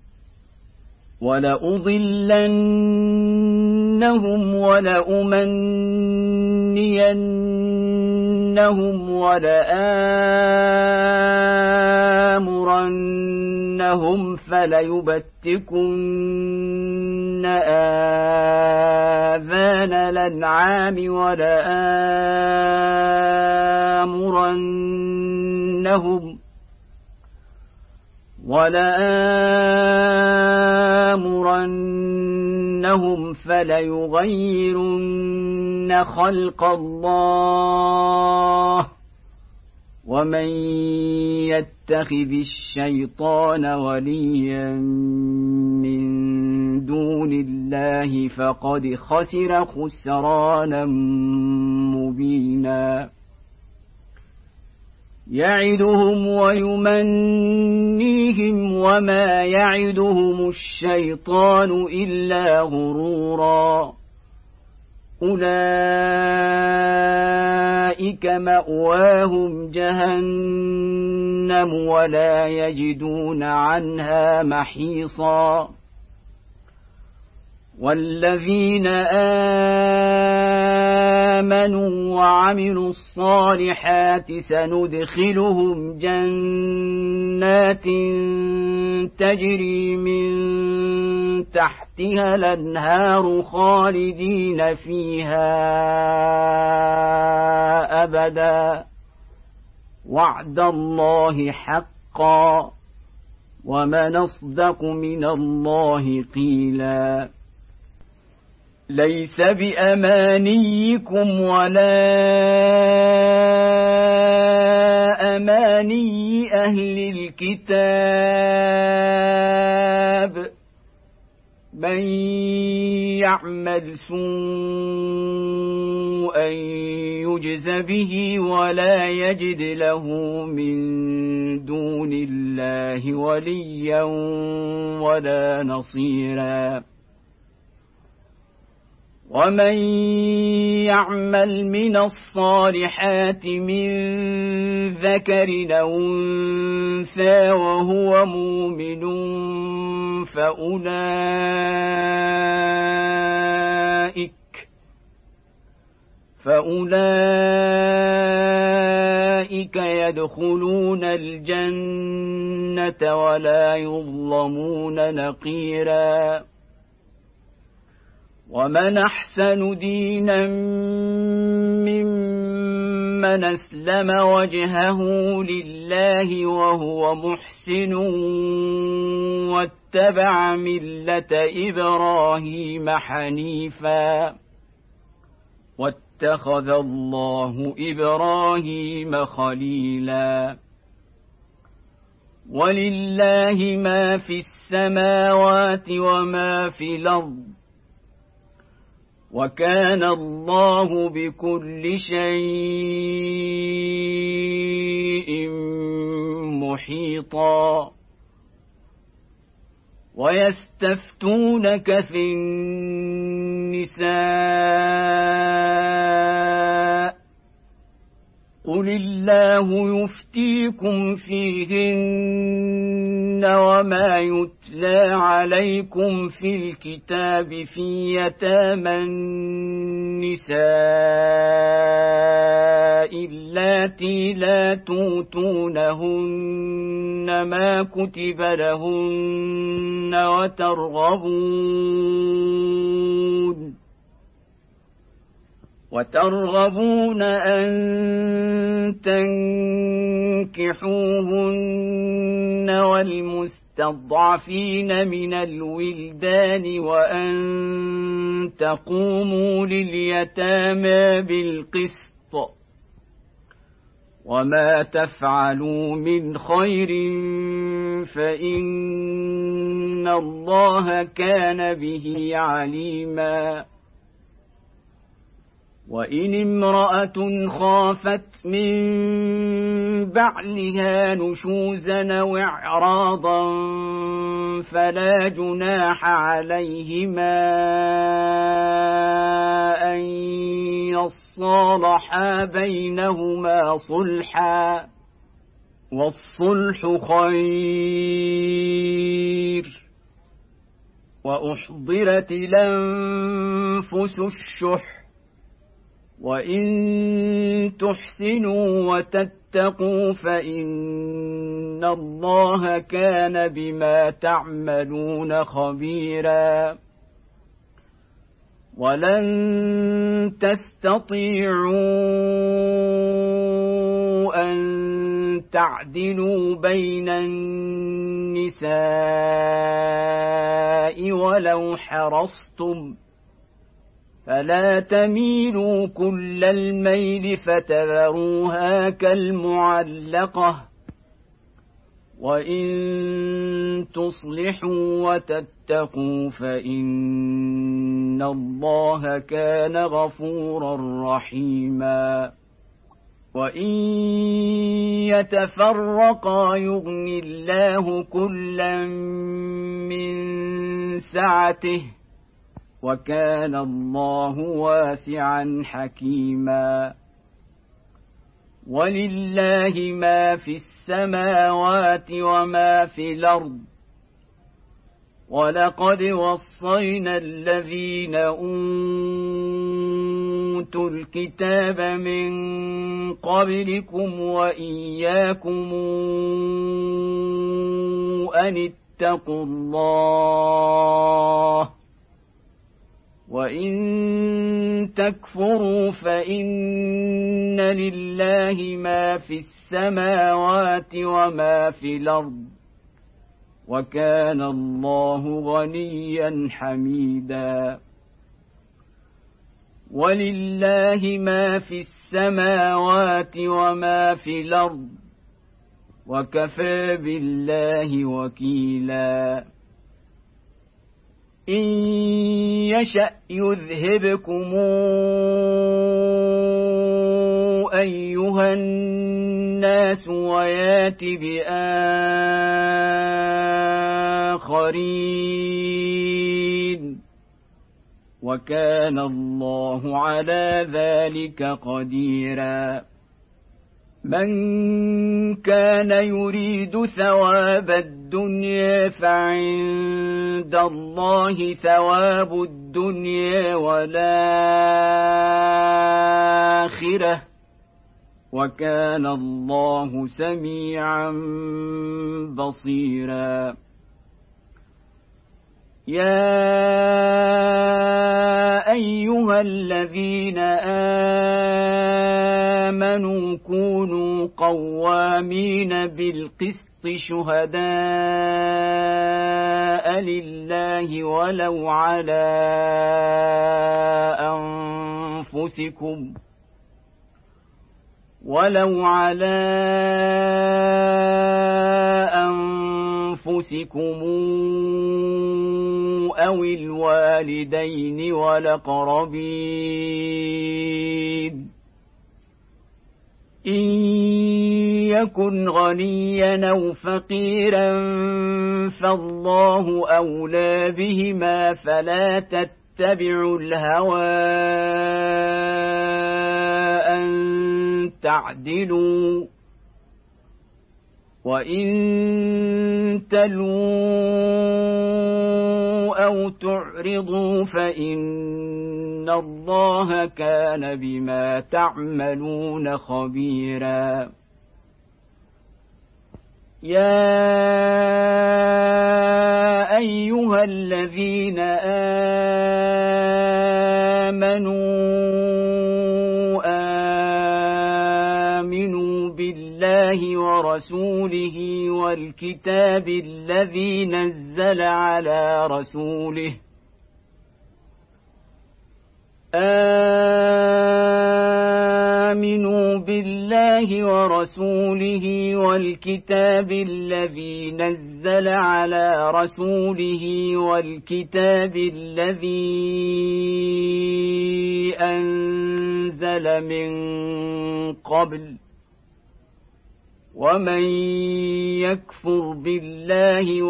ولأضلنهم ولأمنينهم ولآمرنهم فليبتكن آذان الأنعام ولآمرنهم ولآمرنهم فليغيرن خلق الله ومن يتخذ الشيطان وليا من دون الله فقد خسر خسرانا مبينا يعدهم ويمنيهم وما يعدهم الشيطان إلا غرورا أولئك مأواهم جهنم ولا يجدون عنها محيصا والذين آمنوا وعملوا الصالحات سندخلهم جنات تجري من تحتها الأنهار خالدين فيها أبدا وعد الله حقا ومن أصدق من الله قيلا ليس بأمانيكم ولا أماني أهل الكتاب من يعمل سوءا يجز به ولا يجد له من دون الله وليا ولا نصيرا ومن يعمل من الصالحات من ذكر أو أنثى وهو مؤمن فأولئك فأولئك يدخلون الجنة ولا يظلمون نقيرا. ومن أحسن دينا ممن أسلم وجهه لله وهو محسن واتبع ملة إبراهيم حنيفا واتخذ الله إبراهيم خليلا. ولله ما في السماوات وما في الأرض وكان الله بكل شيء محيطا. ويستفتونك في النساء قل الله يفتيكم فيهن وما يتلى عليكم في الكتاب في يتامى النساء اللاتي لا توتونهن ما كتب لهن وترغبون وترغبون أن تنكحوهن والمستضعفين من الولدان وأن تقوموا لليتامى بالقسط وما تفعلوا من خير فإن الله كان به عليما. وإن امرأة خافت من بعلها نشوزا أو إعراضا فلا جناح عليهما أن يصالحا بينهما صلحا والصلح خير. وأحضرت الأنفس الشح وإن تحسنوا وتتقوا فإن الله كان بما تعملون خبيرا. ولن تستطيعوا أن تعدلوا بين النساء ولو حرصتم فلا تميلوا كل الميل فتذروها كالمعلقة. وإن تصلحوا وتتقوا فإن الله كان غفورا رحيما. وإن يتفرقا يغن الله كلا من سعته وكان الله واسعا حكيما. ولله ما في السماوات وما في الأرض ولقد وصينا الذين أوتوا الكتاب من قبلكم وإياكم أن اتقوا الله وإن تكفروا فإن لله ما في السماوات وما في الأرض وكان الله غنيا حميدا. ولله ما في السماوات وما في الأرض وكفى بالله وكيلا. إن يشأ يذهبكم أيها الناس ويات بآخرين وكان الله على ذلك قديرا من كان يريد ثواب الدنيا فعند الله ثواب الدنيا والآخرة وكان الله سميعا بصيرا يا أيها الذين آمنوا كونوا قوامين بالقسط شهداء لله ولو على أنفسكم ولو على أنفسكم أو الوالدين والأقربين إن يكن غنيا أو فقيرا فالله أولى بهما فلا تتبعوا الهوى أن تعدلوا وإن تلووا أو تعرضوا فإن الله كان بما تعملون خبيرا يا أيها الذين آمنوا آمنوا بالله ورسوله والكتاب الذي نزل على رسوله آمنوا بالله ورسوله والكتاب الذي نزل على رسوله والكتاب الذي أنزل من قبل ومن يكفر بالله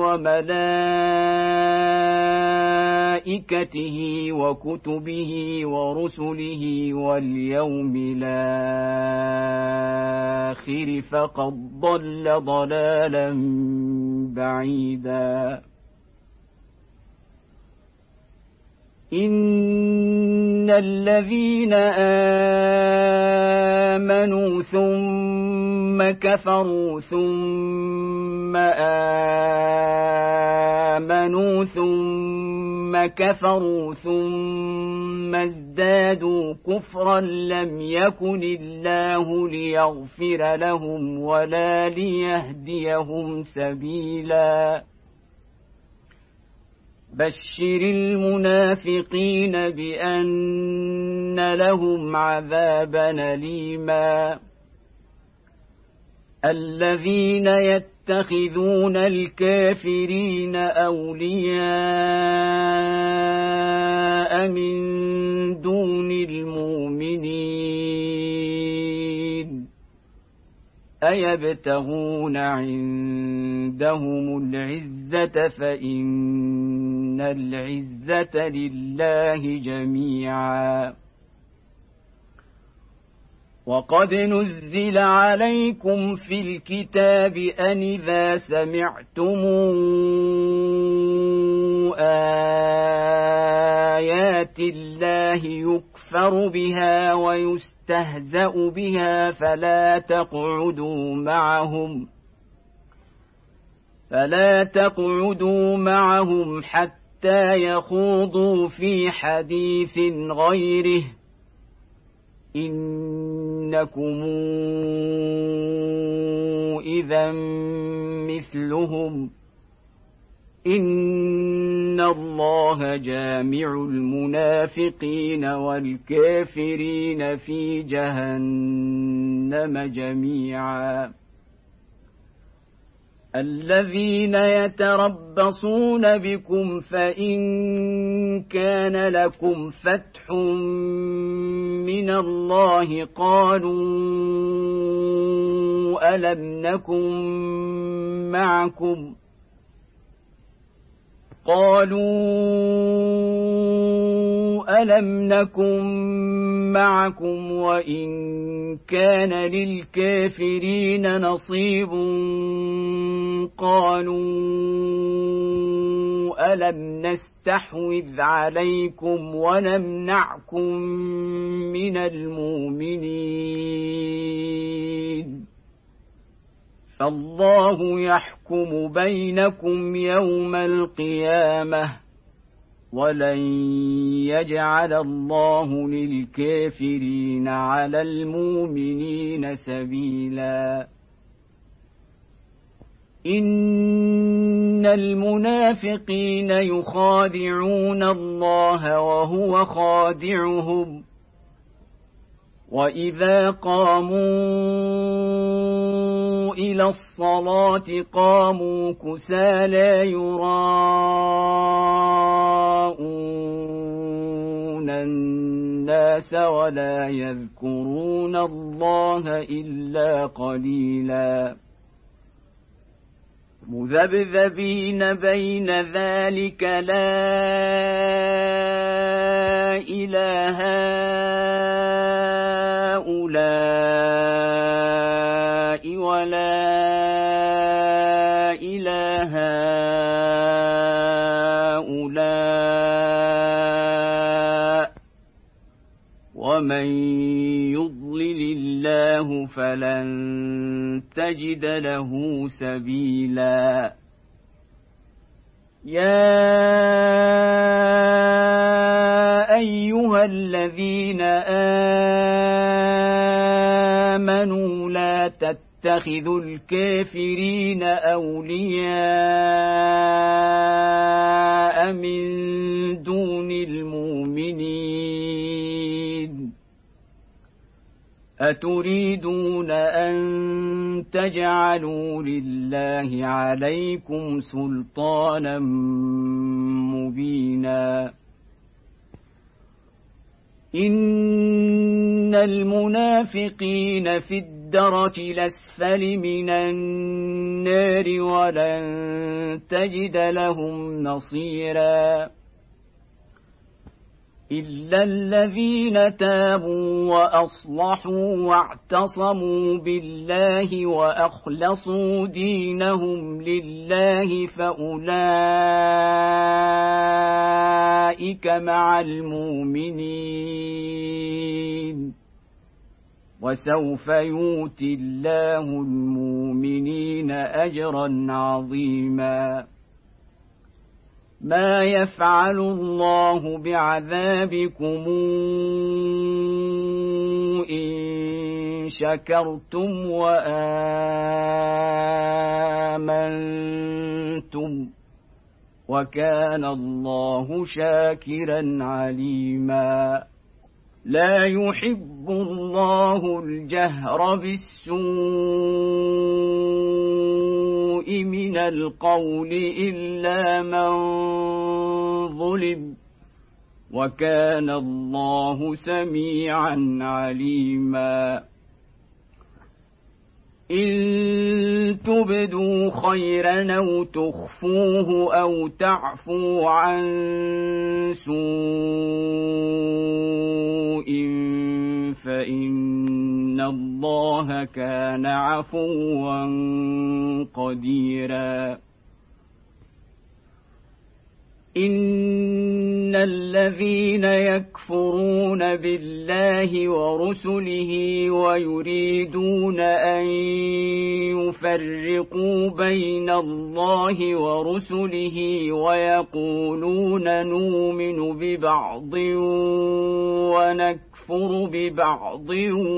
وملائكته وكتبه ورسله واليوم الآخر فقد ضل ضلالا بعيدا إن الذين آمنوا ثم كفروا ثم آمنوا ثم كفروا ثم ازدادوا كفرا لم يكن الله ليغفر لهم ولا ليهديهم سبيلا بشر المنافقين بأن لهم عذابا أليما الذين يتخذون الكافرين أولياء من دون المؤمنين أيبتغون عندهم العزة فإن العزة لله جميعا وقد نزل عليكم في الكتاب أن إذا سمعتم آيات الله يكفر بها ويستهزأ بها فلا تقعدوا معهم فلا تقعدوا معهم حتى يخوضوا في حديث غيره إنكم إذا مثلهم إن الله جامع المنافقين والكافرين في جهنم جميعا الذين يتربصون بكم فإن كان لكم فتح من الله قالوا ألم نكن معكم قالوا ألم نكن معكم وإن كان للكافرين نصيب قالوا ألم نستحوذ عليكم ونمنعكم من المؤمنين فالله يحكم بينكم يوم القيامة ولن يجعل الله للكافرين على المؤمنين سبيلا إن المنافقين يخادعون الله وهو خادعهم وإذا قاموا إلى الصلاة قاموا كسالى يراءون الناس ولا يذكرون الله إلا قليلا مذبذبين بين ذلك لا إله هؤلاء ولا إله هؤلاء ومن يضلل الله فلن تجد له سبيلا يا أيها الذين آمنوا لا تتخذوا الكافرين أولياء من دون المؤمنين أتريدون أن تجعلوا لله عليكم سلطانا مبينا إن المنافقين في الدرك الأسفل من النار ولن تجد لهم نصيرا إلا الذين تابوا وأصلحوا واعتصموا بالله وأخلصوا دينهم لله فأولئك مع المؤمنين وسوف يؤتي الله المؤمنين أجرا عظيما ما يفعل الله بعذابكم إن شكرتم وآمنتم وكان الله شاكرا عليما لا يحب الله الجهر بالسوء من القول إلا من ظلم وكان الله سميعا عليما إن تبدوا خيرا أو تخفوه أو تعفوا عن سوء فإن الله كان عفوا قديرا إن الذين يكفرون بالله ورسله ويريدون أن يفرقوا بين الله ورسله ويقولون نؤمن ببعض ونكفر ببعض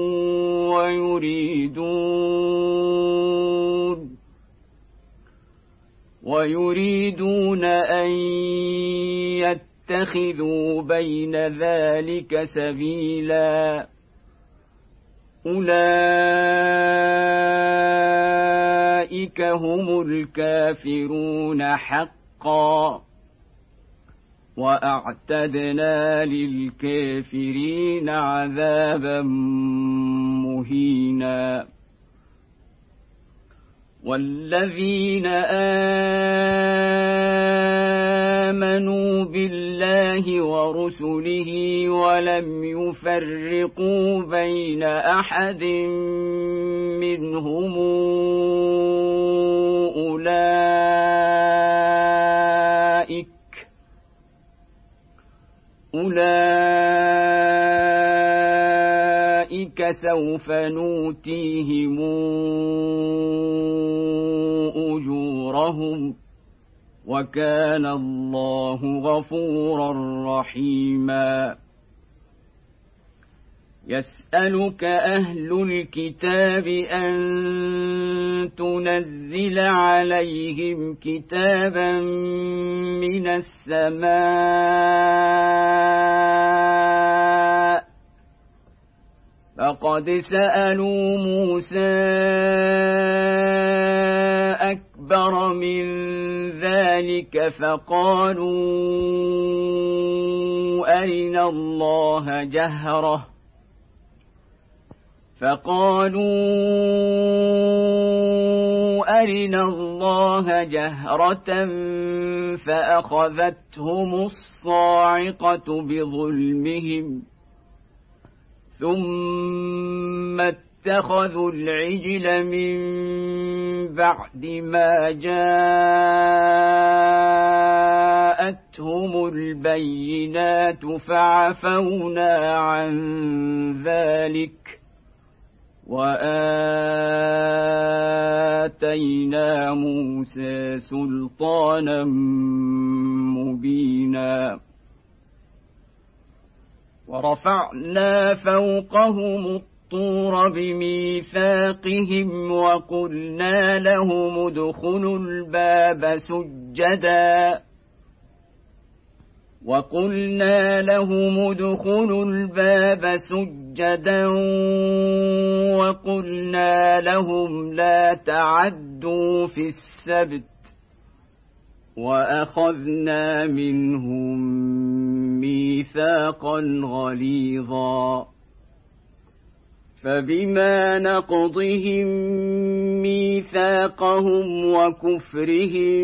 ويريدون ويريدون أن يتخذوا بين ذلك سبيلا أولئك هم الكافرون حقا وأعتدنا للكافرين عذابا مهينا والذين آمنوا بالله ورسله ولم يفرقوا بين أحد منهم أولئك أولئك سوف نؤتيهم أجورهم وكان الله غفورا رحيما. يسألك أهل الكتاب أن تنزل عليهم كتابا من السماء فقد سألوا موسى أكبر من ذلك فقالوا أرنا الله جهرة فقالوا أرنا الله جهرة فأخذتهم الصاعقة بظلمهم ثم اتخذوا العجل من بعد ما جاءتهم البينات فعفونا عن ذلك وآتينا موسى سلطانا مبينا. ورفعنا فوقهم الطور بميثاقهم وقلنا لهم ادخلوا الباب سجدا وقلنا لهم ادخلوا الباب سجدا وقلنا لهم لا تعدوا في السبت وأخذنا منهم ميثاقا غليظا. فبما نقضهم ميثاقهم وكفرهم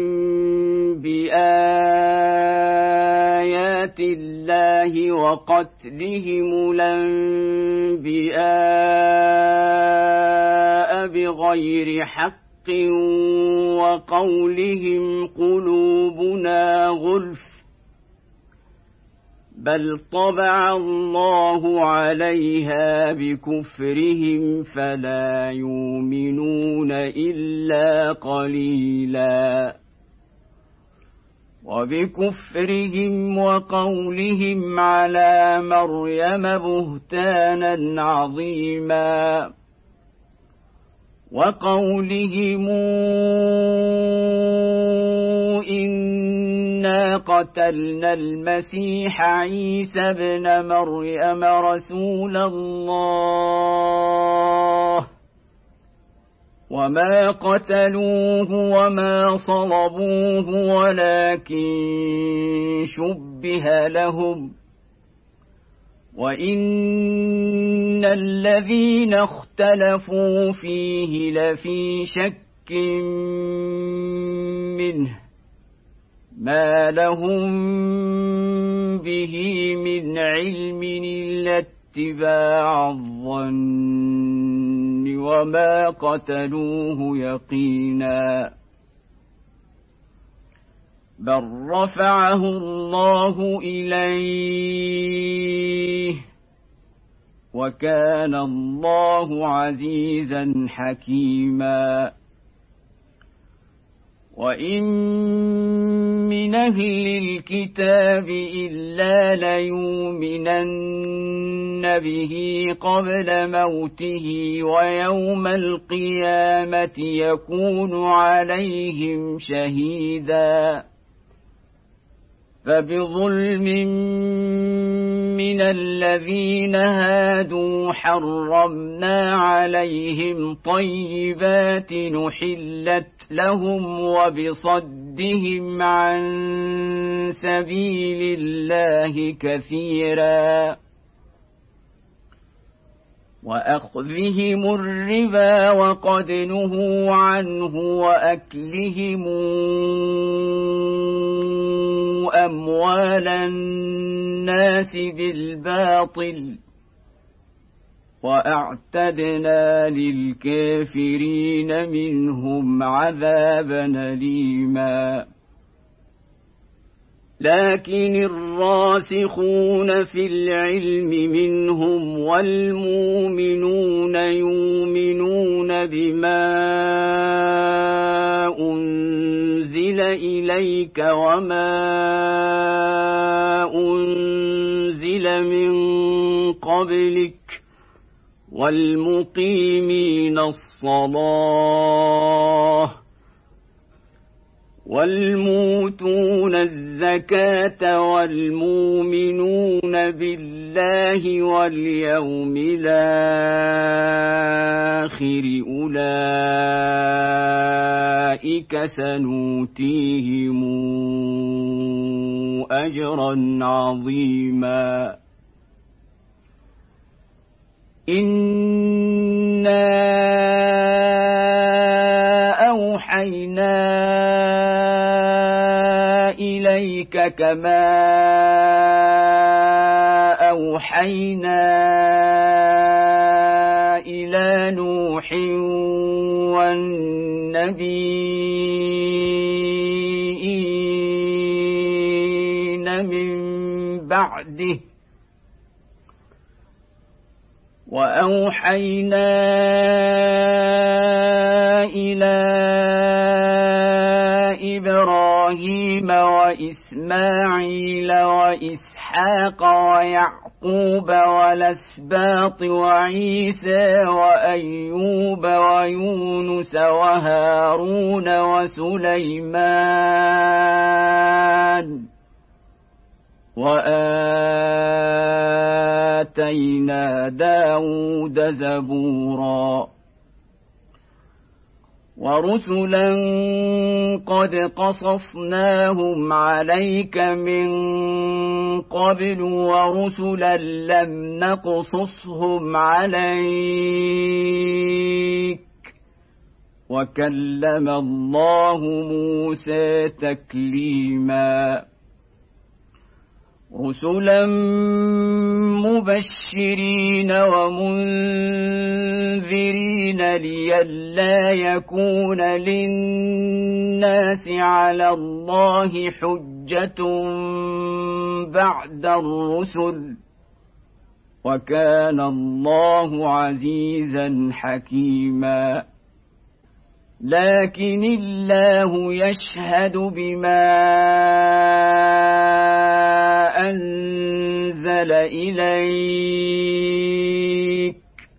بآيات الله وقتلهم الأنبياء بغير حق وقولهم قلوبنا غلف بل طبع الله عليها بكفرهم فلا يؤمنون إلا قليلا. وبكفرهم وقولهم على مريم بهتانا عظيما وقولهم إنا قتلنا المسيح عيسى ابن مريم رسول الله وما قتلوه وما صلبوه ولكن شبه لهم وإن الذين اختلفوا فيه لفي شك منه ما لهم به من علم إلا اتباع الظن وما قتلوه يقينا بل رفعه الله إليه وكان الله عزيزا حكيما. وإن من أهل الكتاب إلا ليؤمنن به قبل موته ويوم القيامة يكون عليهم شهيدا فبظلم من الذين هادوا حرمنا عليهم طيبات نحلت لهم وبصدهم عن سبيل الله كثيرا وأخذهم الربا وقد نهوا عنه وأكلهم أموال الناس بالباطل وأعتدنا للكافرين منهم عذابا أليما لكن الراسخون في العلم منهم والمؤمنون يؤمنون بما أنزل إليك وما أنزل من قبلك والمقيمين الصلاة والموتون الزكاة والمؤمنون بالله واليوم الآخر أولئك سنؤتيهم أجرا عظيما إنا أوحينا إليك كما أوحينا إلى نوح والنبيين من بعده وأوحينا إلى إبراهيم وإسماعيل وإسحاق ويعقوب والأسباط وعيسى وأيوب ويونس وهارون وسليمان وآتينا داود زبورا ورسلا قد قصصناهم عليك من قبل ورسلا لم نقصصهم عليك وكلم الله موسى تكليما رسلا مبشرين ومنذرين لئلا يكون للناس على الله حجة بعد الرسل وكان الله عزيزا حكيما لكن الله يشهد بما أنزل إليك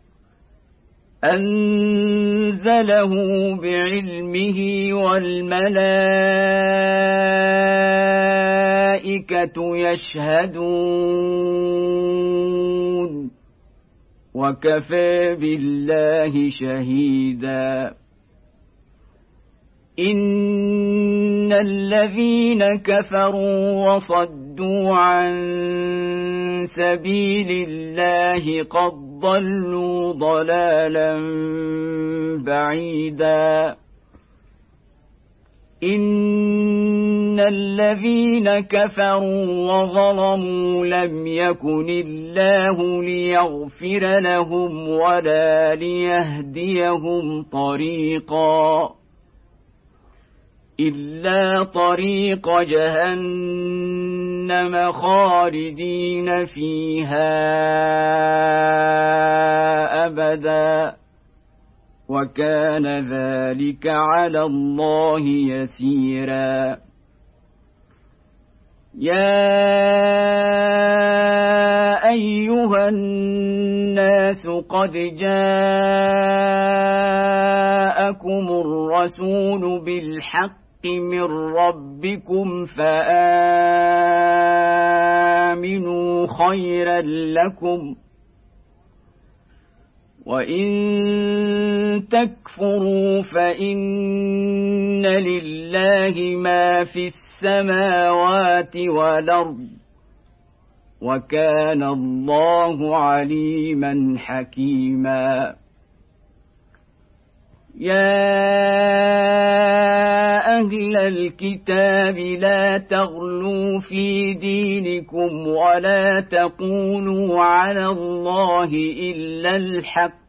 أنزله بعلمه والملائكة يشهدون وكفى بالله شهيدا إن الذين كفروا وصدوا عن سبيل الله قد ضلوا ضلالا بعيدا إن الذين كفروا وظلموا لم يكن الله ليغفر لهم ولا ليهديهم طريقا إلا طريق جهنم خالدين فيها أبدا وكان ذلك على الله يسيرا يا أيها الناس قد جاءكم الرسول بالحق من ربكم فآمنوا خيرا لكم وإن تكفروا فإن لله ما في السماوات والأرض وكان الله عليما حكيما يا أهل الكتاب لا تغلوا في دينكم ولا تقولوا على الله إلا الحق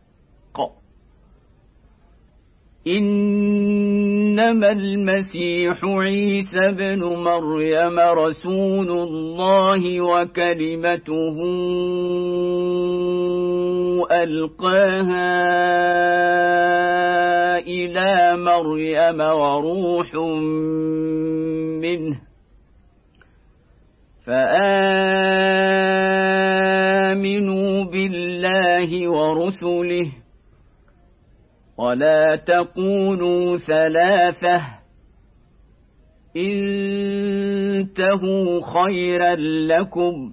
إنما المسيح عيسى بن مريم رسول الله وكلمته ألقاها إلى مريم وروح منه فآمنوا بالله ورسله ولا تقولوا ثلاثة انتهوا خيرا لكم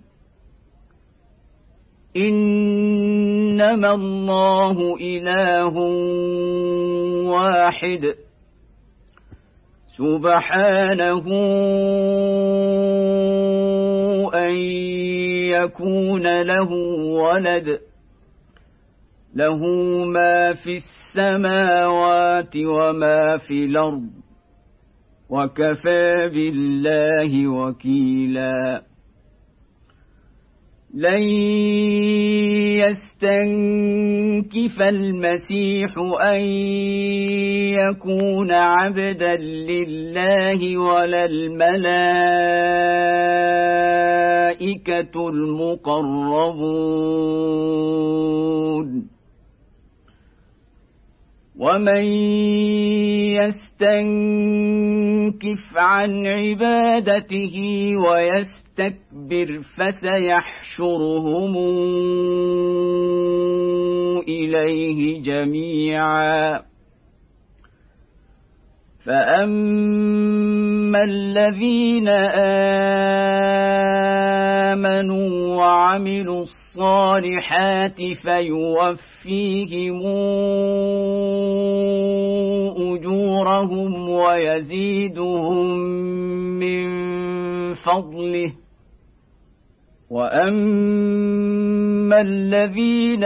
إنما الله إله واحد سبحانه أن يكون له ولد له ما في السماوات وما في الأرض وكفى بالله وكيلا لن يستنكف المسيح أن يكون عبدا لله ولا الملائكة المقربون ومن يستنكف عن عبادته ويستكبر فسيحشرهم إليه جميعا فأما الذين آمنوا وعملوا الصالحات فيوفيهم أجورهم ويزيدهم من فضله وأما الذين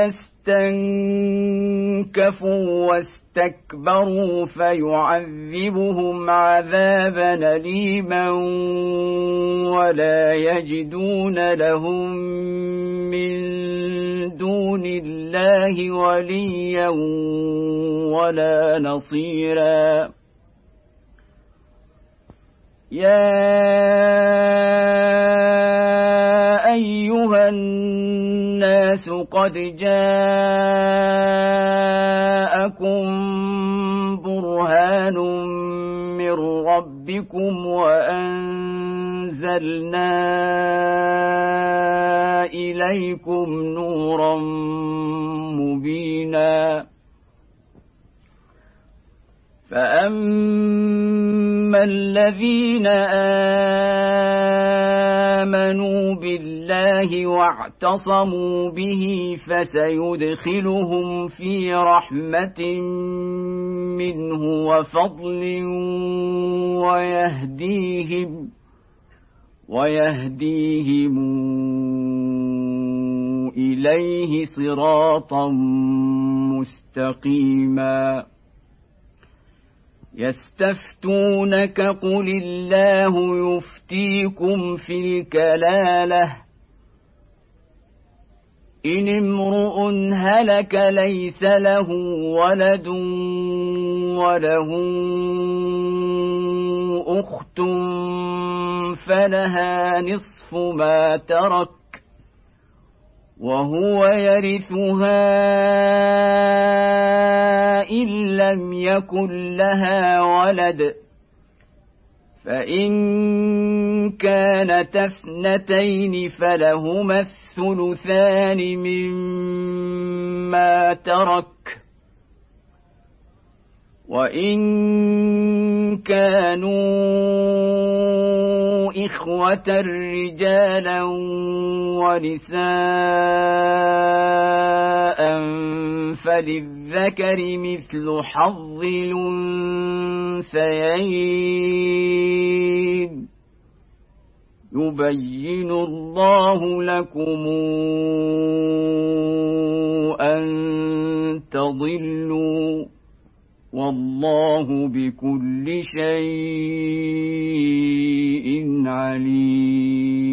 استنكفوا واستكبروا فيعذبهم عذابا أليما ولا يجدون لهم من دون الله وليا ولا نصيرا يا أيها الناس قد جاءكم برهان من ربكم وأنزلنا إليكم نورا مبينا فأما الذين آمنوا بالله واعتصموا به فسيدخلهم في رحمة منه وفضل ويهديهم ويهديهم إليه صراطا مستقيما يستفتونك قل الله يفتيكم في الكلالة إن امرؤ هلك ليس له ولد وله أخت فلها نصف ما ترك وهو يرثها إن لم يكن لها ولد فإن كانت اثنتين فلهما الثلثان مما ترك وإن كانوا إخوة رجالا ونساء فللذكر مثل حظ الأنثيين يبين الله لكم أن تضلوا والله بكل شيء عليم.